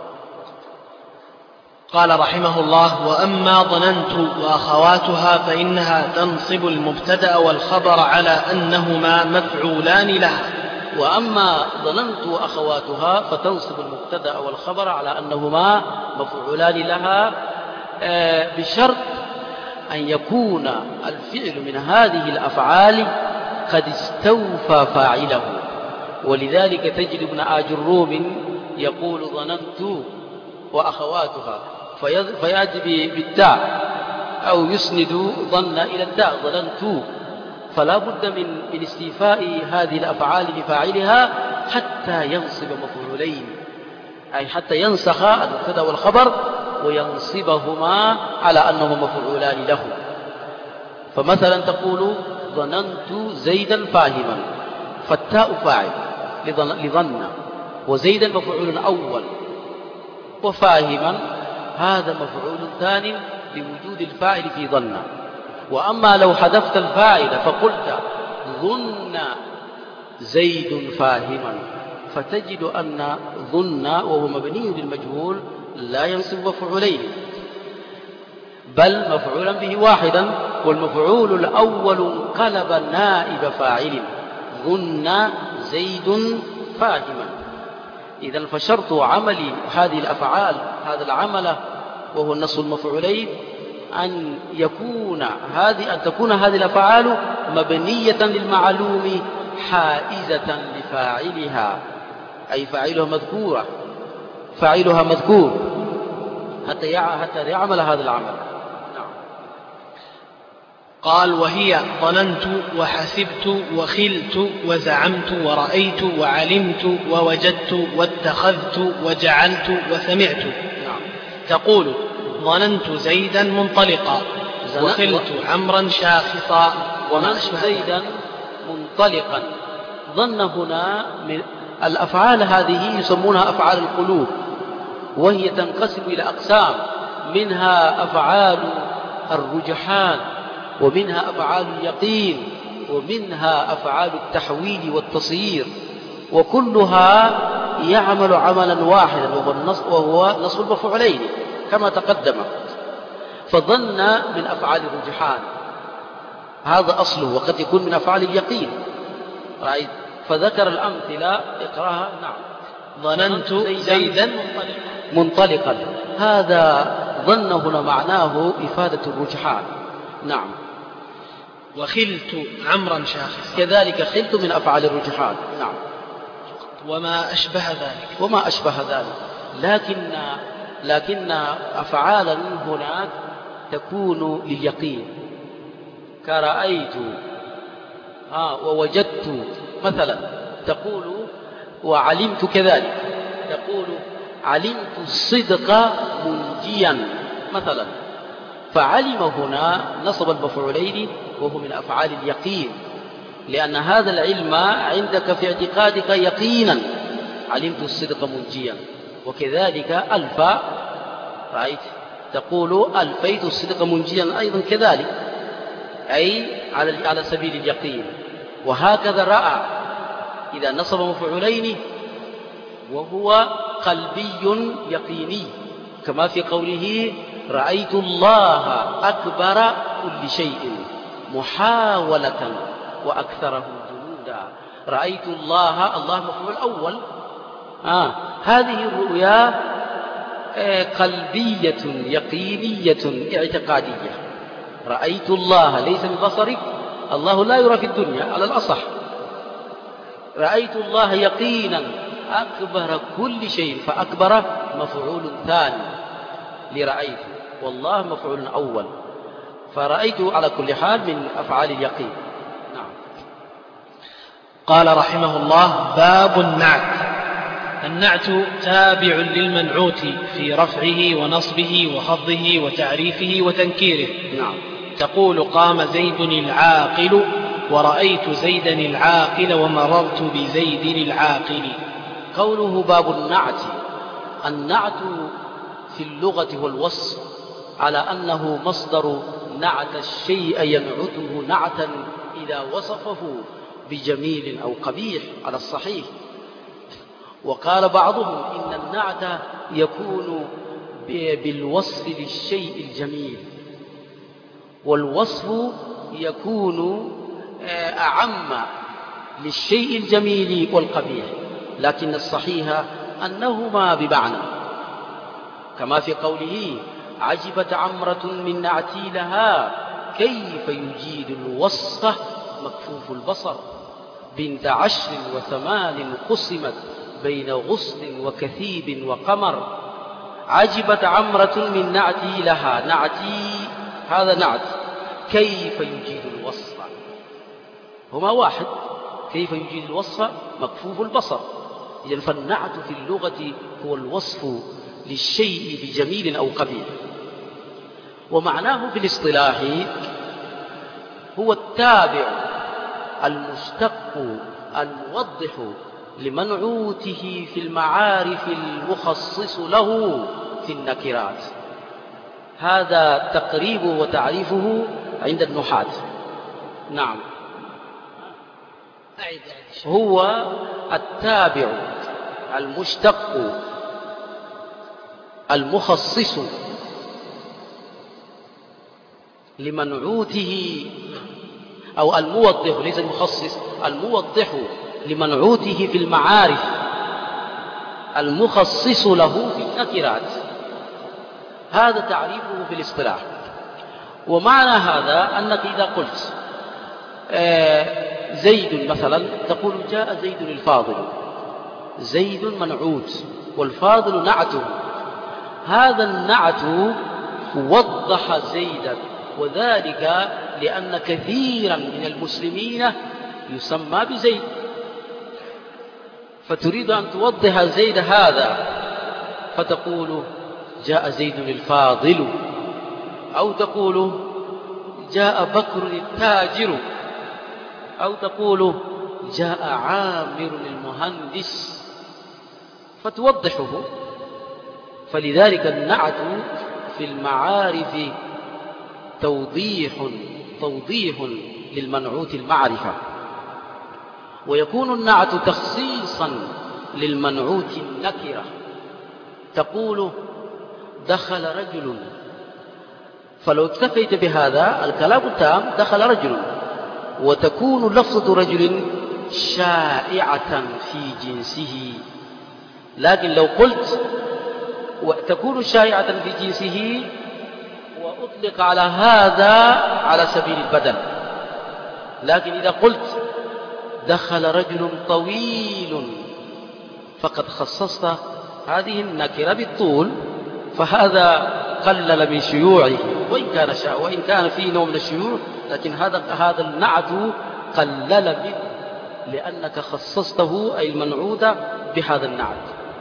قال رحمه الله وأما ظننت وأخواتها فإنها تنصب المبتدأ والخبر على أنهما مفعولان لها. وأما ظننت وأخواتها فتنصب المبتدأ والخبر على أنهما مفعولان لها، بشرط أن يكون الفعل من هذه الأفعال قد استوفى فاعله. ولذلك تجد ابن آجروم يقول ظننت وأخواتها فيأتي بالتاء أو يسند ظن إلى التاء ظننت، فلا بد من استيفاء هذه الأفعال لفاعلها حتى ينصب مفعولين، أي حتى ينسخ المبتدأ والخبر وينصبهما على أنهما مفعولان له. فمثلا تقول ظننت زيدا فاهما، فالتاء فاعل لظن، وزيدا مفعول أول، وفاهما هذا مفعول ثاني لوجود الفاعل في ظن. وأما لو حذفت الفاعل فقلت ظن زيد فاهما، فتجد أن ظن وهو مبني للمجهول لا ينصب مفعولين، بل مفعولا به واحدا، والمفعول الأول انقلب نائب فاعل، ظن زيد فاهما. إذن فشرط عمل هذه الأفعال هذا العمل وهو النصب المفعولين أن تكون هذه الأفعال مبنية للمعلوم حائزة لفاعلها، أي فاعلها مذكور حتى يعمل هذا العمل. نعم. قال وهي ظننت وحسبت وخلت وزعمت ورأيت وعلمت ووجدت واتخذت وجعلت وسمعت. نعم. تقول ظننت زيدا منطلقا وخلت عمرا شاخصا. ظننت زيدا منطلقا. ظن هنا من الأفعال هذه يسمونها أفعال القلوب، وهي تنقسم إلى أقسام، منها أفعال الرجحان، ومنها أفعال اليقين، ومنها أفعال التحويل والتصيير، وكلها يعمل عملا واحدا وهو نصب المفعولين كما تقدم. فظن من أفعال الرجحان، هذا أصله، وقد يكون من أفعال اليقين. رأيت؟ فذكر الأمثلة، اقرأها. نعم. ظننت زيدا منطلقا، هذا ظن هنا معناه إفادة الرجحان. نعم. وخلت عمرا شاخصا، كذلك خلت من أفعال الرجحان. نعم. وما أشبه ذلك. وما أشبه ذلك. لكن أفعالا هناك تكون لليقين، كرأيت ووجدت مثلا، تقول وعلمت كذلك، تقول علمت الصدق منجيا مثلا، فعلم هنا نصب المفعولين وهو من أفعال اليقين، لأن هذا العلم عندك في اعتقادك يقينا، علمت الصدق منجيا. وكذلك ألف، رأيت؟ تقول ألفيت الصدق منجيا أيضا كذلك، أي على سبيل اليقين. وهكذا رأى إذا نصب مفعولين وهو قلبي يقيني، كما في قوله رأيت الله أكبر كل شيء محاولة وأكثره جنودا. رأيت الله مفعول أول. هذه الرؤيا قلبية يقينية اعتقادية. رأيت الله ليس من بصرك، الله لا يرى في الدنيا على الأصح. رأيت الله يقينا أكبر كل شيء، فأكبر مفعول ثاني لرأيت، والله مفعول أول، فرأيت على كل حال من أفعال اليقين. نعم. قال رحمه الله: باب النعت. النعت تابع للمنعوت في رفعه ونصبه وخفضه وتعريفه وتنكيره. نعم. تقول قام زيد العاقل، ورأيت زيدا العاقل، ومررت بزيد العاقل. قوله باب النعت، النعت في اللغة هو الوصف، على أنه مصدر نعت الشيء ينعته نعتا إذا وصفه بجميل أو قبيح على الصحيح. وقال بعضهم إن النعت يكون بالوصف للشيء الجميل، والوصف يكون أعم للشيء الجميل والقبيح، لكن الصحيح أنهما بمعنى، كما في قوله عجبت عمرة من نعتي لها كيف يجيد الوصف مكفوف البصر، بنت 10 و8 قسمت بين غصن وكثيب وقمر. عجبت عمرة من نعتي لها، نعتي هذا نعت، كيف يجيد الوصف، هما واحد، كيف يجيد الوصف مكفوف البصر. إذن فالنعت في اللغة هو الوصف للشيء بجميل أو قبيح. ومعناه في الاصطلاح هو التابع المشتق الموضح لمنعوته في المعارف المخصص له في النكرات. هذا تقريبه وتعريفه عند النحاة. نعم. هو التابع المشتق المخصص لمنعوته، أو الموضح، ليس المخصص، الموضح لمنعوته في المعارف المخصص له في النكرات. هذا تعريفه في الاصطلاح. ومعنى هذا أنك إذا قلت زيد مثلا، تقول جاء زيد الفاضل، زيد منعوت والفاضل نعته. هذا النعت وضح زيدا، وذلك لأن كثيرا من المسلمين يسمى بزيد، فتريد أن توضح زيد هذا، فتقول جاء زيد الفاضل، أو تقول جاء بكر التاجر، أو تقول جاء عامر المهندس، فتوضحه. فلذلك النعت في المعارف توضيح للمنعوت المعرفة، ويكون النعت تخصيصا للمنعوت النكرة. تقول دخل رجل، فلو اكتفيت بهذا الكلام التام دخل رجل، وتكون لفظة رجل شائعة في جنسه. لكن لو قلت وتكون شائعة في جنسه وأطلق على هذا على سبيل البدل. لكن إذا قلت دخل رجل طويل فقد خصصت هذه النكرة بالطول، فهذا قلل من شيوعه وإن كان فيه نوع من الشيوع، لكن هذا النعت قلل منه لأنك خصصته أي المنعوت بهذا النعت.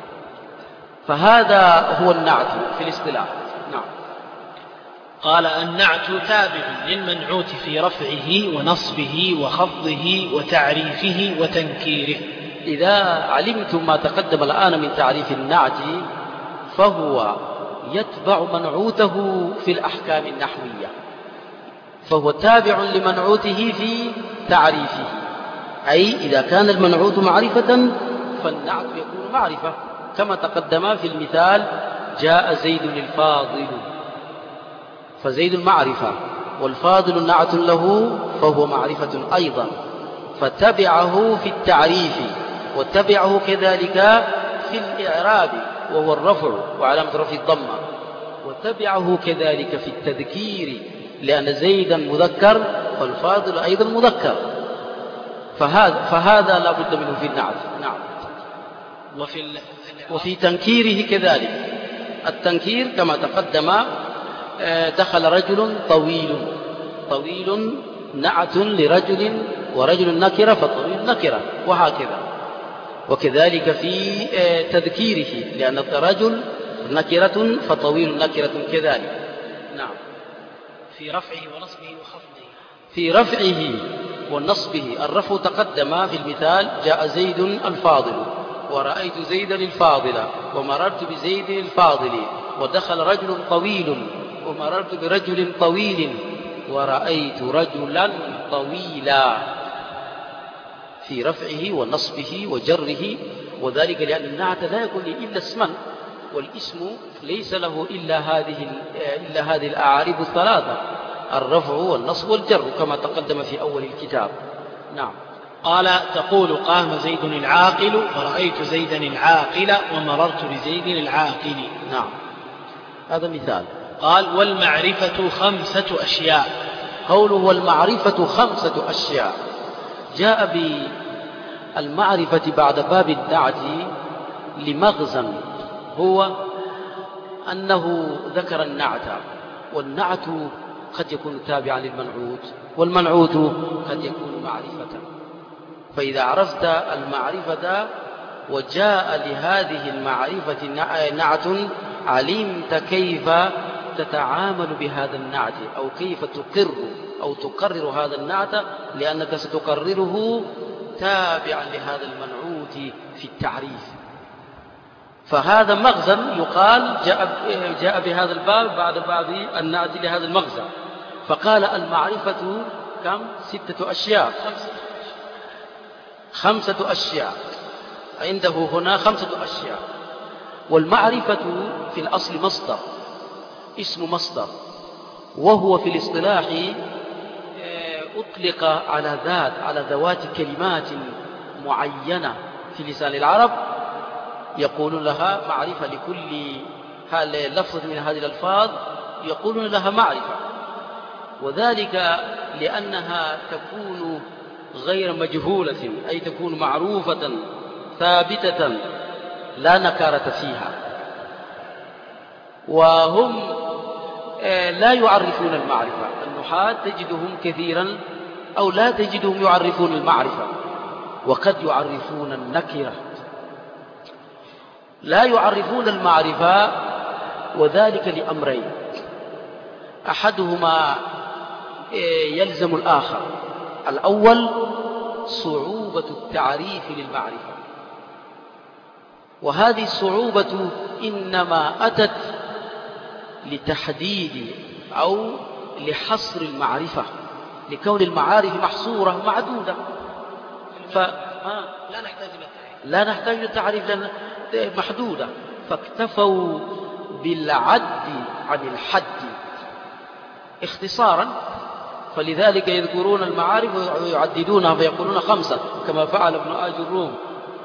فهذا هو النعت في الاصطلاح. نعم. قال النعت تابع للمنعوت في رفعه ونصبه وخفضه وتعريفه وتنكيره. إذا علمتم ما تقدم الآن من تعريف النعت فهو يتبع منعوته في الأحكام النحوية، فهو تابع لمنعوته في تعريفه. أي إذا كان المنعوت معرفة فالنعت يكون معرفة، كما تقدم في المثال جاء زيد الفاضل، فزيد معرفة والفاضل نعت له فهو معرفة أيضا، فتبعه في التعريف وتبعه كذلك في الإعراب وهو الرفع وعلامة رفع الضمة، وتبعه كذلك في التذكير لأن زيدا مذكر والفاضل أيضا مذكر، فهذا لا بد منه في النعت. نعم. وفي تنكيره كذلك. التنكير كما تقدم دخل رجل طويل نعت لرجل، ورجل نكرة فطويل نكرة، وهكذا. وكذلك في تذكيره لأن الرجل نكرة فطويل نكرة كذلك. نعم. في رفعه ونصبه وخفضه. في رفعه ونصبه، الرفع تقدم في المثال جاء زيد الفاضل، ورأيت زيدا الفاضل، ومررت بزيد الفاضل، ودخل رجل طويل ومررت برجل طويل، ورأيت رجلا طويلا. في رفعه ونصبه وجره، وذلك لأن النعت لا يكون إلا اسما، والاسم ليس له إلا هذه الأعارب الثلاثة، الرفع والنصب والجر كما تقدم في أول الكتاب. نعم. قال تقول قام زيد العاقل ورأيت زيدا العاقل ومررت بزيد العاقل. نعم. هذا مثال. قال والمعرفة 5 أشياء. قوله والمعرفة 5 أشياء، جاء بالمعرفة بعد باب النعت لمغزى، هو أنه ذكر النعت، والنعت قد يكون تابعا للمنعوت، والمنعوت قد يكون معرفة. فإذا عرفت المعرفة وجاء لهذه المعرفة نعت علمت كيف تتعامل بهذا النعت، أو كيف تقرر هذا النعت، لأنك ستقرره تابعا لهذا المنعوت في التعريف. فهذا مغزى يقال جاء بهذا الباب بعد باب النعت لهذا المغزى. فقال المعرفة كم؟ 6 أشياء. 5 أشياء عنده هنا 5 أشياء. والمعرفة في الأصل مصدر، اسم مصدر، وهو في الاصطلاح أطلق على ذوات كلمات معينة في لسان العرب، يقولون لها معرفة لكل لفظ من هذه الألفاظ يقولون لها معرفة، وذلك لأنها تكون غير مجهولة، أي تكون معروفة ثابتة لا نكارة فيها. وهم لا يعرفون المعرفة، النحاة تجدهم كثيرا أو لا تجدهم يعرفون المعرفة، وقد يعرفون النكرة، لا يعرفون المعرفة، وذلك لأمرين، أحدهما يلزم الآخر. الأول صعوبة التعريف للمعرفة، وهذه الصعوبة إنما أتت لتحديد أو لحصر المعرفة، لكون المعارف محصورة معدودة، لا نحتاج للتعريف لأنها محدودة، فاكتفوا بالعد عن الحد اختصارا. فلذلك يذكرون المعارف ويعددونها فيقولون 5 كما فعل ابن آج الروم.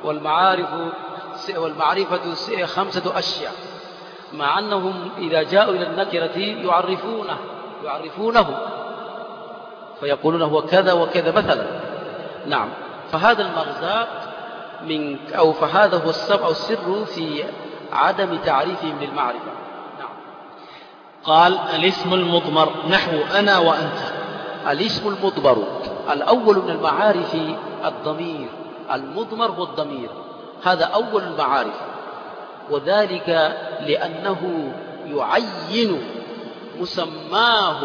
والمعرفة 5 أشياء، مع أنهم إذا جاءوا إلى النكرة يعرفونه فيقولون هو كذا وكذا مثلا. نعم، فهذا المغزى فهذا هو السبب أو السر في عدم تعريفهم للمعرفة. نعم. قال: الاسم المضمر نحو أنا وأنت. الاسم المضمر الأول من المعارف الضمير، المضمر هو الضمير، هذا أول المعارف، وذلك لأنه يعين مسماه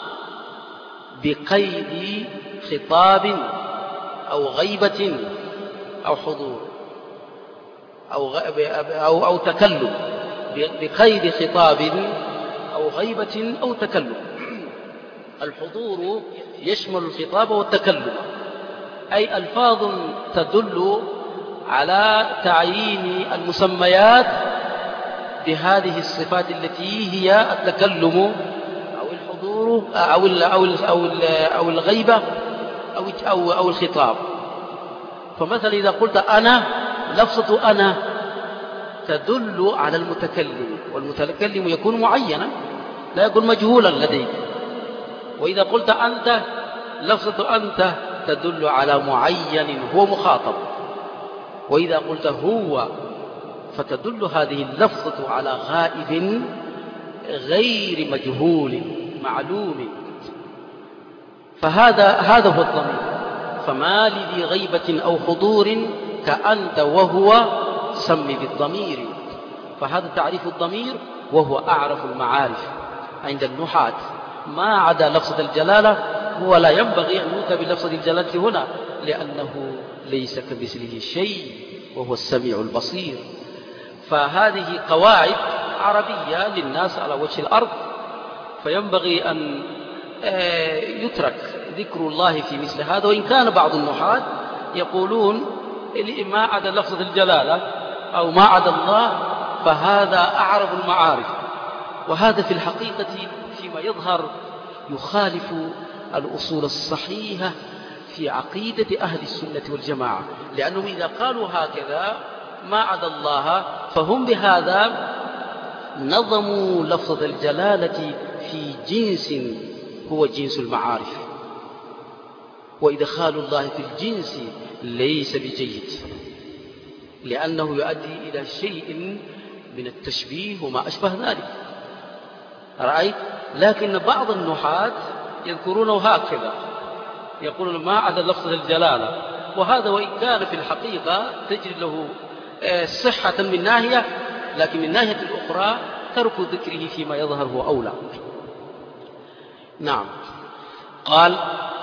بقيد خطاب أو غيبة أو حضور أو تكلم، بقيد خطاب أو غيبة أو تكلم. الحضور يشمل الخطاب والتكلم، أي ألفاظ تدل على تعيين المسميات بهذه الصفات التي هي التكلم أو الحضور أو الغيبة أو الخطاب. فمثلا إذا قلت أنا، لفظة أنا تدل على المتكلم، والمتكلم يكون معينا لا يكون مجهولا لديك. وإذا قلت أنت، لفظة أنت تدل على معين هو مخاطب. وإذا قلت هو فتدل هذه اللفظة على غائب غير مجهول معلوم. فهذا هو الضمير. فما لذي غيبة أو حضور كأنت وهو سم بالضمير. فهذا تعريف الضمير، وهو أعرف المعارف عند النحاة، ما عدا لفظة الجلالة. هو لا ينبغي أن يؤتى بلفظة الجلالة هنا، لأنه ليس كمثله شيء وهو السميع البصير. فهذه قواعد عربية للناس على وجه الأرض، فينبغي أن يترك ذكر الله في مثل هذا. وإن كان بعض النحاة يقولون ما عدا لفظة الجلالة أو ما عدا الله فهذا أعرف المعارف، وهذا في الحقيقة فيما يظهر يخالف الأصول الصحيحة في عقيدة أهل السنة والجماعة، لأنهم إذا قالوا هكذا ما عدا الله فهم بهذا نظموا لفظة الجلالة في جنس هو جنس المعارف، وإدخال الله في الجنس ليس بجيد، لأنه يؤدي إلى شيء من التشبيه وما أشبه ذلك. رأيت؟ لكن بعض النحاة يذكرونه هكذا، يقولون ما عدا لفظ الجلالة، وهذا وإن كان في الحقيقة تجد له صحة من ناحية، لكن من ناحية الأخرى ترك ذكره فيما يظهر هو أولى. نعم. قال: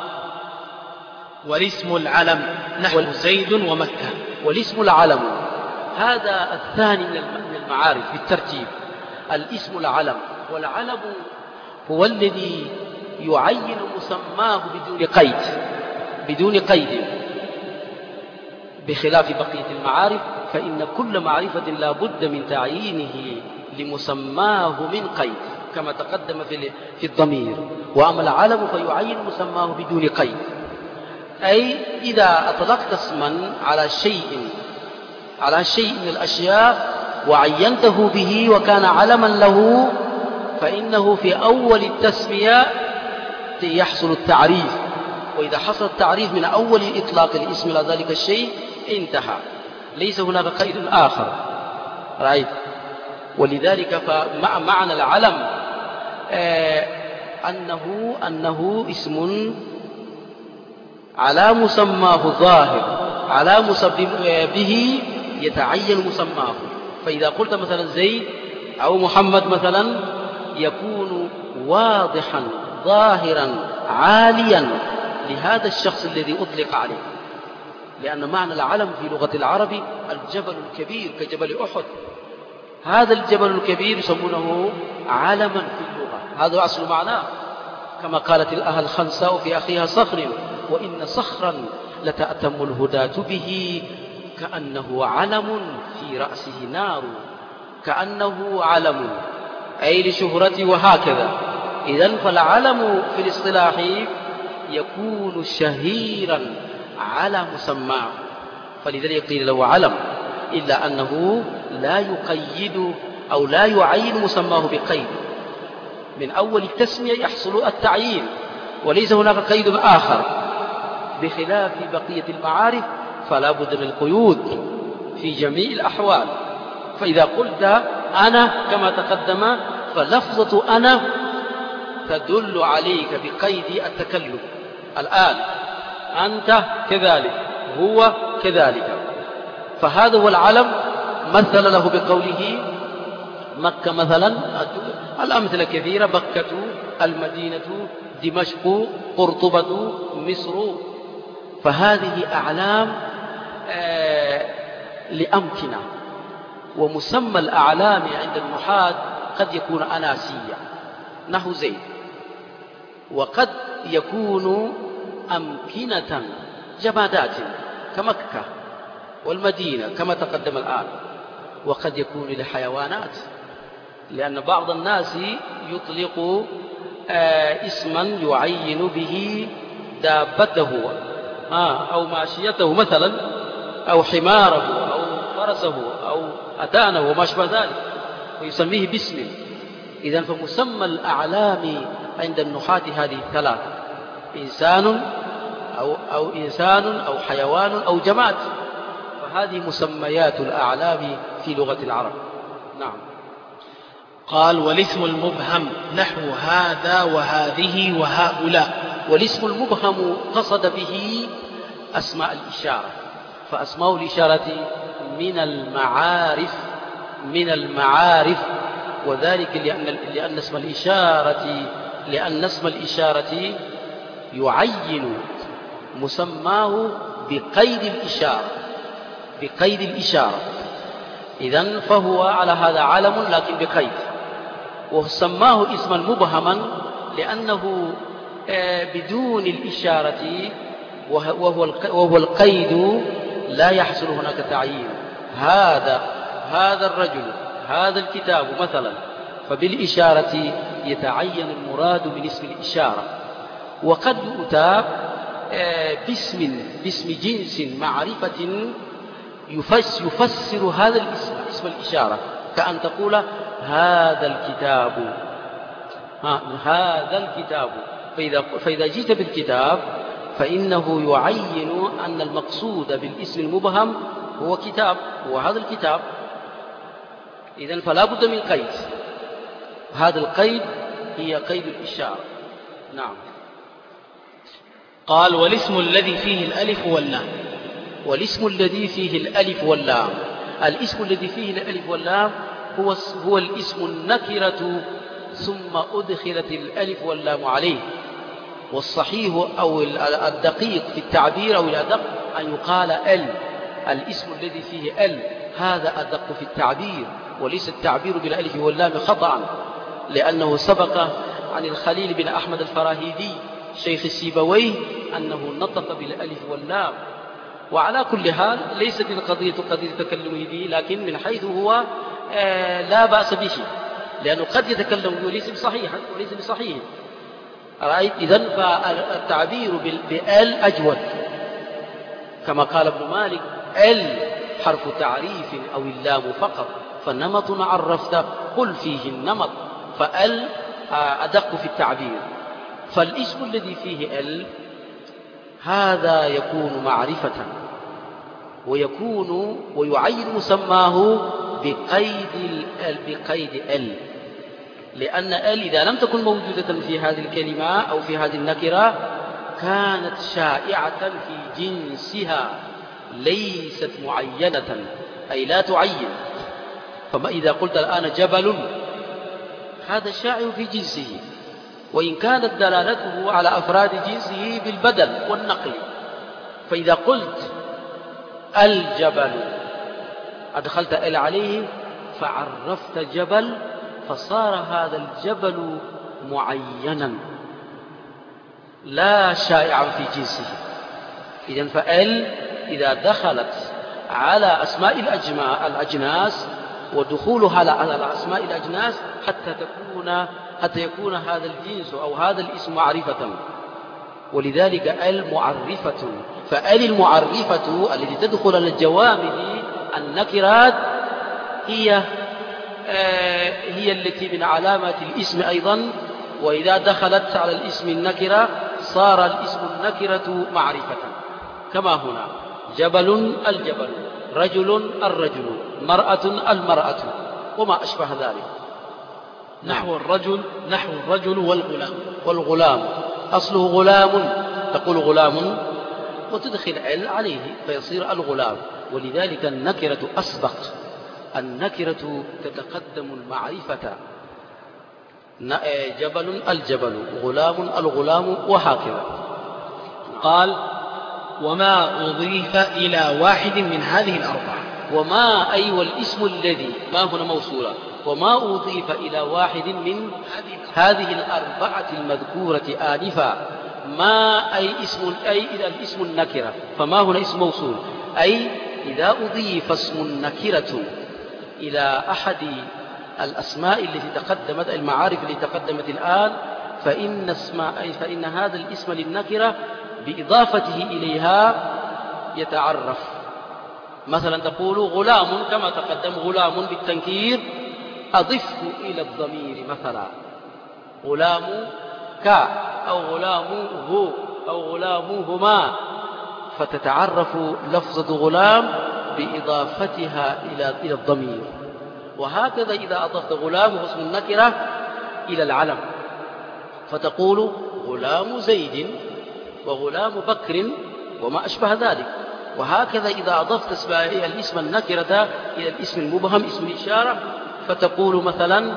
والاسم العلم نحو زيد ومكة. والاسم العلم هذا الثاني من المعارف بالترتيب. الاسم العلم، والعلم هو الذي يعين مسماه بدون قيد، بخلاف بقية المعارف فإن كل معرفة لا بد من تعيينه لمسماه من قيد كما تقدم في الضمير. وأما العلم فيعين مسماه بدون قيد، أي إذا أطلقت اسما على شيء من الأشياء وعينته به وكان علما له، فإنه في أول التسمية يحصل التعريف، وإذا حصل التعريف من أول إطلاق الاسم إلى ذلك الشيء انتهى، ليس هناك قيد آخر. رأيت؟ ولذلك فمعنى العلم أنه اسم على مسماه ظاهر، على مسبب به يتعين مسماه. فإذا قلت مثلا زيد أو محمد مثلا يكون واضحا ظاهرا عاليا لهذا الشخص الذي أطلق عليه، لأن معنى العلم في لغة العرب الجبل الكبير كجبل أحد، هذا الجبل الكبير يسمونه علما في اللغة، هذا أصل معناه، كما قالت الأهل الخنساء في أخيها صخر: وإن صخرا لتأتم الهداة به كأنه علم في رأسه نار، كأنه علم أي لشهرته وهكذا. إذن فالعلم في الاصطلاح يكون شهيرا على مسماه، فلذلك قيل له علم، إلا أنه لا يقيد أو لا يعين مسماه بقيد. من أول التسمية يحصل التعيين وليس هناك قيد آخر، بخلاف بقية المعارف فلا بد من القيود في جميع الأحوال. فإذا قلت أنا كما تقدم، فلفظة أنا تدل عليك بقيد التكلم. الآن أنت كذلك، هو كذلك، فهذا هو العلم. مثل له بقوله مكة مثلا، الأمثلة كثيرة: مكة، المدينة، دمشق، قرطبة، مصر. فهذه أعلام لأمكنة. ومسمى الأعلام عند النحاة قد يكون أناسيا نحو زيد، وقد يكون أمكنة جمادات كمكة والمدينة كما تقدم الآن، وقد يكون لحيوانات، لأن بعض الناس يطلق اسما يعين به دابته أو ماشيته مثلا، أو حماره أو فرسه أو أتانه وما شابه ذلك، ويسميه باسم. إذن فمسمى الأعلام عند النحاة هذه الثلاثة: إنسان أو حيوان أو جماد. فهذه مسميات الأعلام في لغة العرب. نعم. قال: والاسم المبهم نحو هذا وهذه وهؤلاء. والاسم المبهم قصد به أسماء الإشارة، فأسماء الإشارة من المعارف، وذلك لأن اسم الإشارة يعين مسماه بقيد الإشارة. إذن فهو على هذا علم لكن بقيد، وسماه اسما مبهما لأنه بدون الإشارة وهو القيد لا يحصل هناك تعيين. هذا الرجل، هذا الكتاب مثلا، فبالإشارة يتعين المراد من اسم الإشارة. وقد يؤتى باسم جنس معرفة يفسر هذا الاسم، اسم الإشارة، كأن تقول هذا الكتاب، هذا الكتاب. فإذا جئت بالكتاب فإنه يعين أن المقصود بالاسم المبهم هو كتاب، وهذا الكتاب. إذن فلا بد من قيد، هذا القيد هي قيد الإشارة. نعم. قال: والاسم الذي فيه الألف واللام. والاسم الذي فيه الألف واللام، الاسم الذي فيه الألف واللام هو الاسم النكرة ثم أدخلت الألف واللام عليه. والصحيح أو الدقيق في التعبير أو الأدق أن يقال الاسم الذي فيه هذا أدق في التعبير، وليس التعبير بالألف واللام خطأ، لأنه سبق عن الخليل بن أحمد الفراهيدي شيخ السيبويه أنه نطق بالألف واللام. وعلى كل حال ليست القضية قضية تكلمه به، لكن من حيث هو لا بأس به، لأنه قد يتكلم وليس بصحيح. رأيت؟ إذن فالتعبير بال أجود، كما قال ابن مالك: حرف تعريف أو اللام فقط، فالنمط عرفت قل فيه النمط، أدق في التعبير. فالاسم الذي فيه هذا يكون معرفة، ويعين مسماه بقيد لأن إذا لم تكن موجودة في هذه الكلمة أو في هذه النكرة كانت شائعة في جنسها، ليست معينة، أي لا تعين. فما إذا قلت الآن جبل، هذا شائع في جنسه، وإن كانت دلالته على أفراد جنسه بالبدل والنقل. فإذا قلت الجبل أدخلت عليه فعرفت جبل، فصار هذا الجبل معينا لا شائعا في جنسه. إذن إذا دخلت على أسماء الأجناس، ودخولها على أسماء الأجناس حتى يكون هذا الجنس أو هذا الاسم معرفة. ولذلك المعرفة. فال المعرفة التي تدخل على الجوامع النكرات هي التي من علامات الاسم أيضا، وإذا دخلت على الاسم النكرة صار الاسم النكرة معرفة، كما هنا جبل الجبل، رجل الرجل، مرأة المرأة، وما أشبه ذلك. نحو الرجل والغلام أصله غلام، تقول غلام وتدخل ال عليه فيصير الغلام. ولذلك النكرة أسبق، النكرة تتقدم المعرفة، جبل الجبل، غلام الغلام، وهكذا. قال: وما أضيف إلى واحد من هذه الأربعة. وما أي والاسم الذي، ما هنا موصولة، وما أضيف إلى واحد من هذه الأربعة المذكورة آنفا. ما أي اسم، أي إذا الاسم النكرة، فما هنا اسم موصول، أي إذا أضيف اسم النكرة إلى أحد الأسماء التي تقدمت، المعارف التي تقدمت الآن، فإن هذا الاسم للنكرة بإضافته إليها يتعرف. مثلا تقول غلام، كما تقدم غلام بالتنكير أضفه إلى الضمير، مثلا غلام كا، أو غلام هو، أو غلام هما، فتتعرف لفظة غلام بإضافتها إلى الضمير. وهكذا إذا أضفت غلام اسم النكرة إلى العلم، فتقول غلام زيد وغلام بكر وما أشبه ذلك. وهكذا إذا أضفت الاسم النكرة إلى الاسم المبهم اسم الإشارة، فتقول مثلا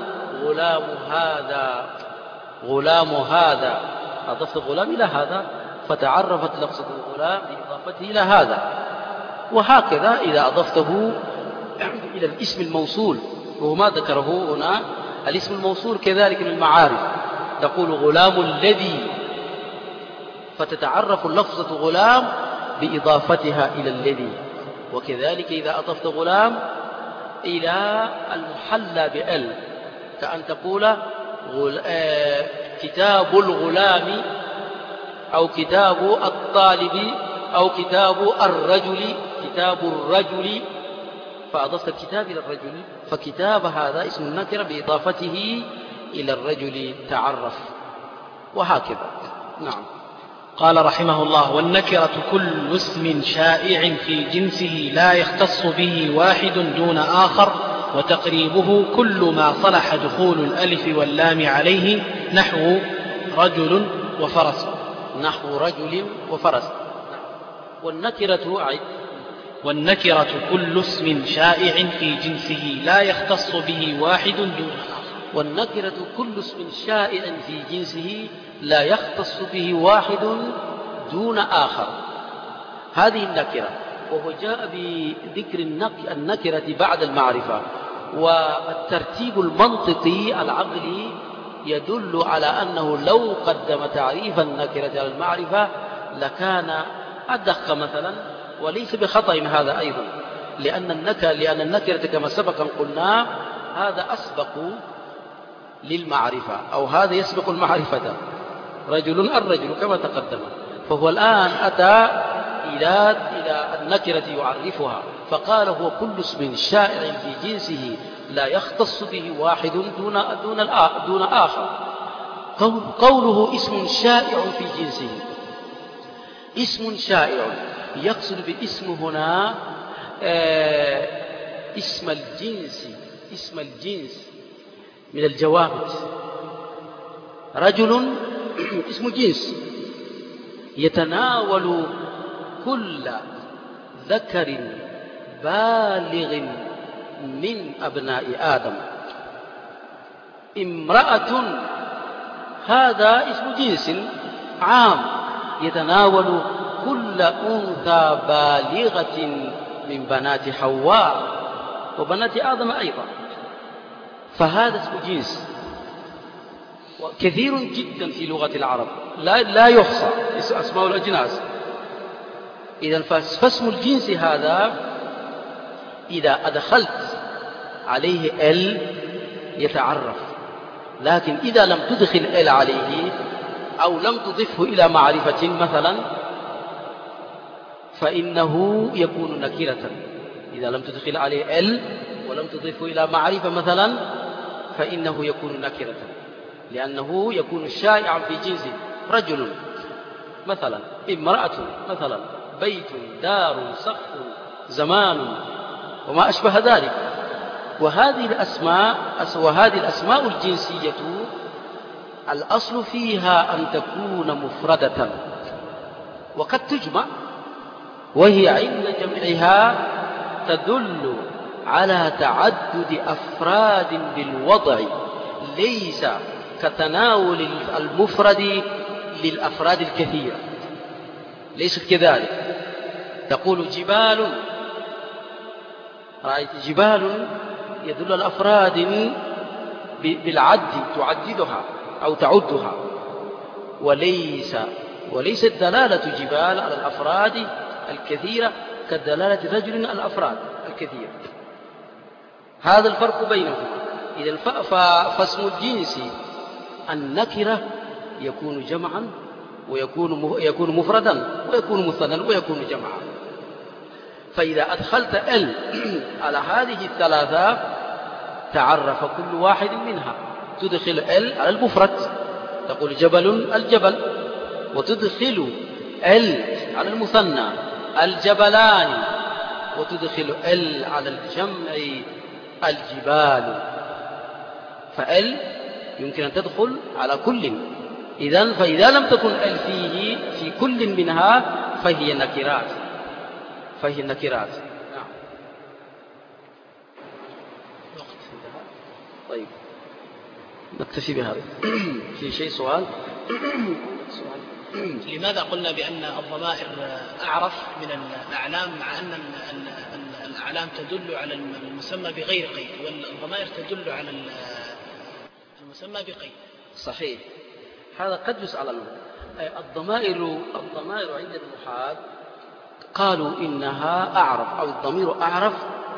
غلام هذا، أضفت الغلام إلى هذا فتعرفت لفظة الغلام بإضافته إلى هذا. وهكذا إذا أضفته إلى الاسم الموصول، وهو ما ذكره هنا، الاسم الموصول كذلك من المعارف، تقول غلام الذي، فتتعرف لفظة غلام بإضافتها إلى الذي. وكذلك إذا أضفت غلام إلى المحلى بأل، كأن تقول كتاب الغلام، أو كتاب الطالب، أو كتاب الرجل، فأضفت الكتاب إلى الرجل، فكتاب هذا اسم النكرة بإضافته إلى الرجل تعرف، وهكذا. نعم. قال رحمه الله: والنكرة كل اسم شائع في جنسه لا يختص به واحد دون آخر، وتقريبه كل ما صلح دخول الألف واللام عليه، نحو رجل وفرس. والنكرة كل اسم شائع في جنسه لا يختص به واحد دون آخر. والنكرة كل اسم شائع في جنسه لا يختص به واحد دون آخر. هذه النكرة، وهو جاء بذكر النكرة بعد المعرفة، والترتيب المنطقي العقلي يدل على أنه لو قدم تعريف النكرة على المعرفة لكان أدق مثلا، وليس بخطأ هذا أيضا، لأن النكرة كما سبق قلنا هذا أسبق للمعرفة، أو هذا يسبق المعرفة، رجل الرجل كما تقدم. فهو الآن أتى إلى النكرة يعرفها، فقال هو كل اسم شائع في جنسه لا يختص به واحد دون آخر. قوله اسم شائع في جنسه، اسم شائع يقصد بالاسم هنا اسم الجنس من الجوامد. رجل اسم جنس يتناول كل ذكر بالغ من أبناء آدم. امرأة هذا اسم جنس عام يتناول كل أنثى بالغة من بنات حواء وبنات آدم أيضا، فهذا اسم جنس كثير جدا في لغة العرب لا يحصى أسماء الأجناس. إذن فاسم الجنس هذا إذا أدخلت عليه ال يتعرف، لكن إذا لم تدخل ال عليه أو لم تضفه إلى معرفة مثلا فإنه يكون نكرة. إذا لم تدخل عليه ال ولم تضفه إلى معرفة مثلا فإنه يكون نكرة، لأنه يكون شائعا في جنس رجل مثلا، امرأة مثلا، بيت، دار، سقف، زمان وما أشبه ذلك. وهذه الأسماء الجنسية الأصل فيها أن تكون مفردة وقد تجمع، وهي عند جمعها تدل على تعدد أفراد بالوضع، ليس كتناول المفرد للأفراد الكثيرة، ليست كذلك. تقول جبال، رأيت جبال يدل على الأفراد بالعد، تعددها أو تعدها، وليست دلالة جبال على الأفراد الكثيرة كدلالة رجل على الأفراد الكثيرة. هذا الفرق بينهما. إذا فاسم الجنس النكرة يكون جمعا ويكون مفردا ويكون مثنى ويكون جمعا. فإذا أدخلت ال على هذه الثلاثة تعرف كل واحد منها. تدخل ال على المفرد تقول جبل الجبل، وتدخل ال على المثنى الجبلان، وتدخل ال على الجمع الجبال. فال يمكن أن تدخل على كل. فإذا لم تكن ال فيه في كل منها فهي نكرات. نعم. طيب نكتفي بهذا. في شيء سؤال؟ لماذا قلنا بأن الضمائر أعرف من الأعلام، مع أن الأعلام تدل على المسمى بغير قيد والضمائر تدل على المسمى بقيد؟ صحيح، هذا قد يسأل عنه. الضمائر عند النحاة قالوا إنها أعرف أو الضمير أعرف،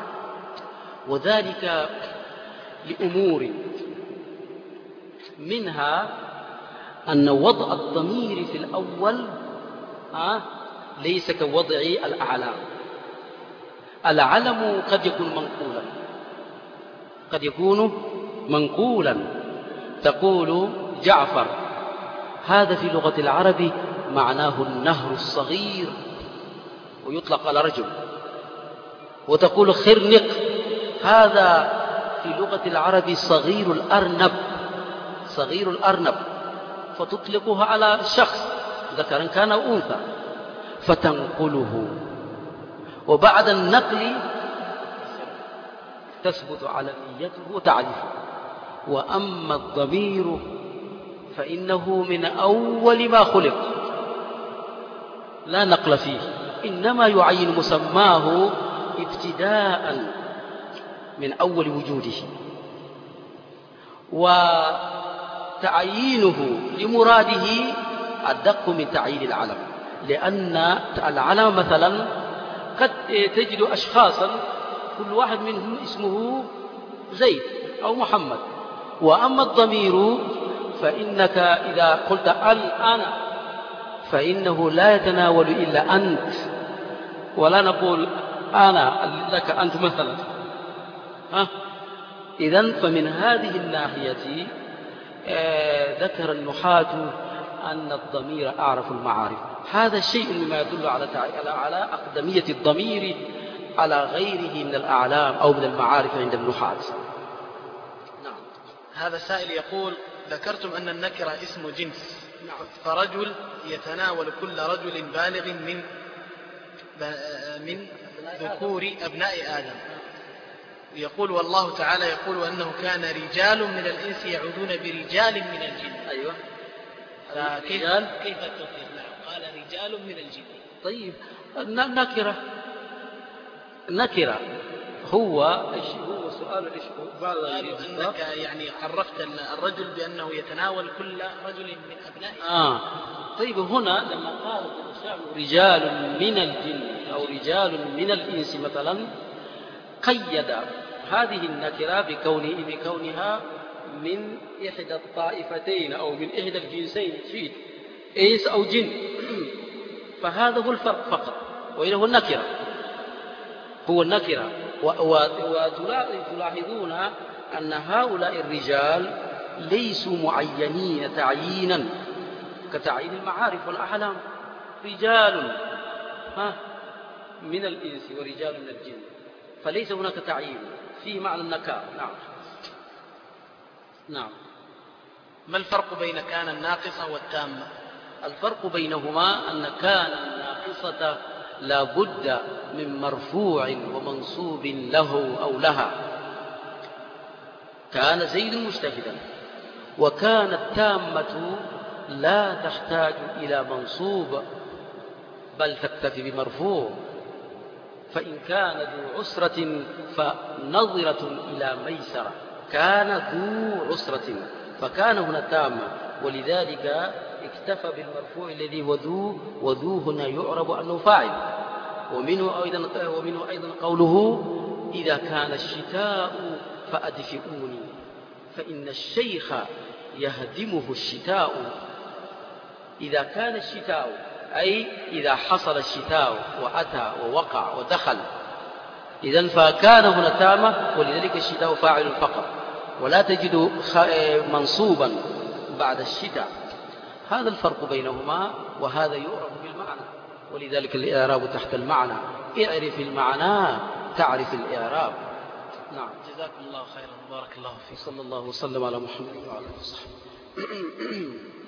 وذلك لأمور، منها أن وضع الضمير في الأول ليس كوضع الأعلام. العلم قد يكون منقولا. تقول جعفر، هذا في لغة العرب معناه النهر الصغير ويطلق على رجل. وتقول خرنق، هذا في لغة العرب صغير الأرنب، فتطلقها على شخص ذكرا كان أو أنثى فتنقله، وبعد النقل تثبت علنيته وتعريفه. وأما الضمير فإنه من أول ما خلق لا نقل فيه، إنما يعين مسماه ابتداء من أول وجوده، وتعيينه لمراده أدق من تعيين العلم. لأن العلم مثلا قد تجد أشخاصا كل واحد منهم اسمه زيد أو محمد. وأما الضمير فإنك إذا قلت أنا فإنه لا يتناول إلا أنت، ولا نقول أنا لك أنت مثلا. إذن فمن هذه الناحية ذكر النحاة أن الضمير أعرف المعارف. هذا شيء مما يدل على أقدمية الضمير على غيره من الأعلام أو من المعارف عند النحاة. نعم. هذا سائل يقول: ذكرتم أن النكرة اسم جنس، فرجل يتناول كل رجل بالغ من ذكور أبناء آدم. يقول: والله تعالى يقول أنه كان رجال من الإنس يعودون برجال من الجن. أيوة. كيف التوفيق؟ نعم، قال رجال من الجن. طيب نكرة هو سؤال بعض أنك يعني عرفت الرجل بأنه يتناول كل رجل من أبناء. طيب هنا لما قال رجال من الجن أو رجال من الإنس مثلا، قيد هذه النكرة بكونها من إحدى الطائفتين أو من إحدى الجنسين فيه، إنس أو جن، فهذا هو الفرق فقط، وإنه النكرة، هو النكرة. وتلاحظون أن هؤلاء الرجال ليسوا معينين تعيينا كتعيين المعارف والأحلام، رجال من الإنس ورجال من الجن، فليس هناك تعيين، فيه معنى النكار. نعم. ما الفرق بين كان الناقصة والتامة؟ الفرق بينهما أن كان الناقصة لا بد من مرفوع ومنصوب له أو لها، كان زيد مجتهدا، وكان التامة لا تحتاج إلى منصوب بل تكتفي بمرفوع، فإن كان ذو عسرة فنظرة إلى ميسرة، كان ذو عسرة فكان هنا تامة، ولذلك اكتفى بالمرفوع الذي هو ذو، وذو هنا يعرب أنه فاعل. ومنه أيضا قوله إذا كان الشتاء فأدفئوني، فإن الشيخ يهدمه الشتاء. إذا كان الشتاء أي إذا حصل الشتاء وأتى ووقع ودخل، إذن فكان هنا تامة، ولذلك الشتاء فاعل فقط، ولا تجد منصوبا بعد الشتاء. هذا الفرق بينهما، وهذا يعرف بالمعنى، ولذلك الإعراب تحت المعنى، اعرف المعنى تعرف الإعراب. نعم. جزاكم الله خيرا، بارك الله فيك. صلى الله وسلم على محمد وعلى آله وصحبه.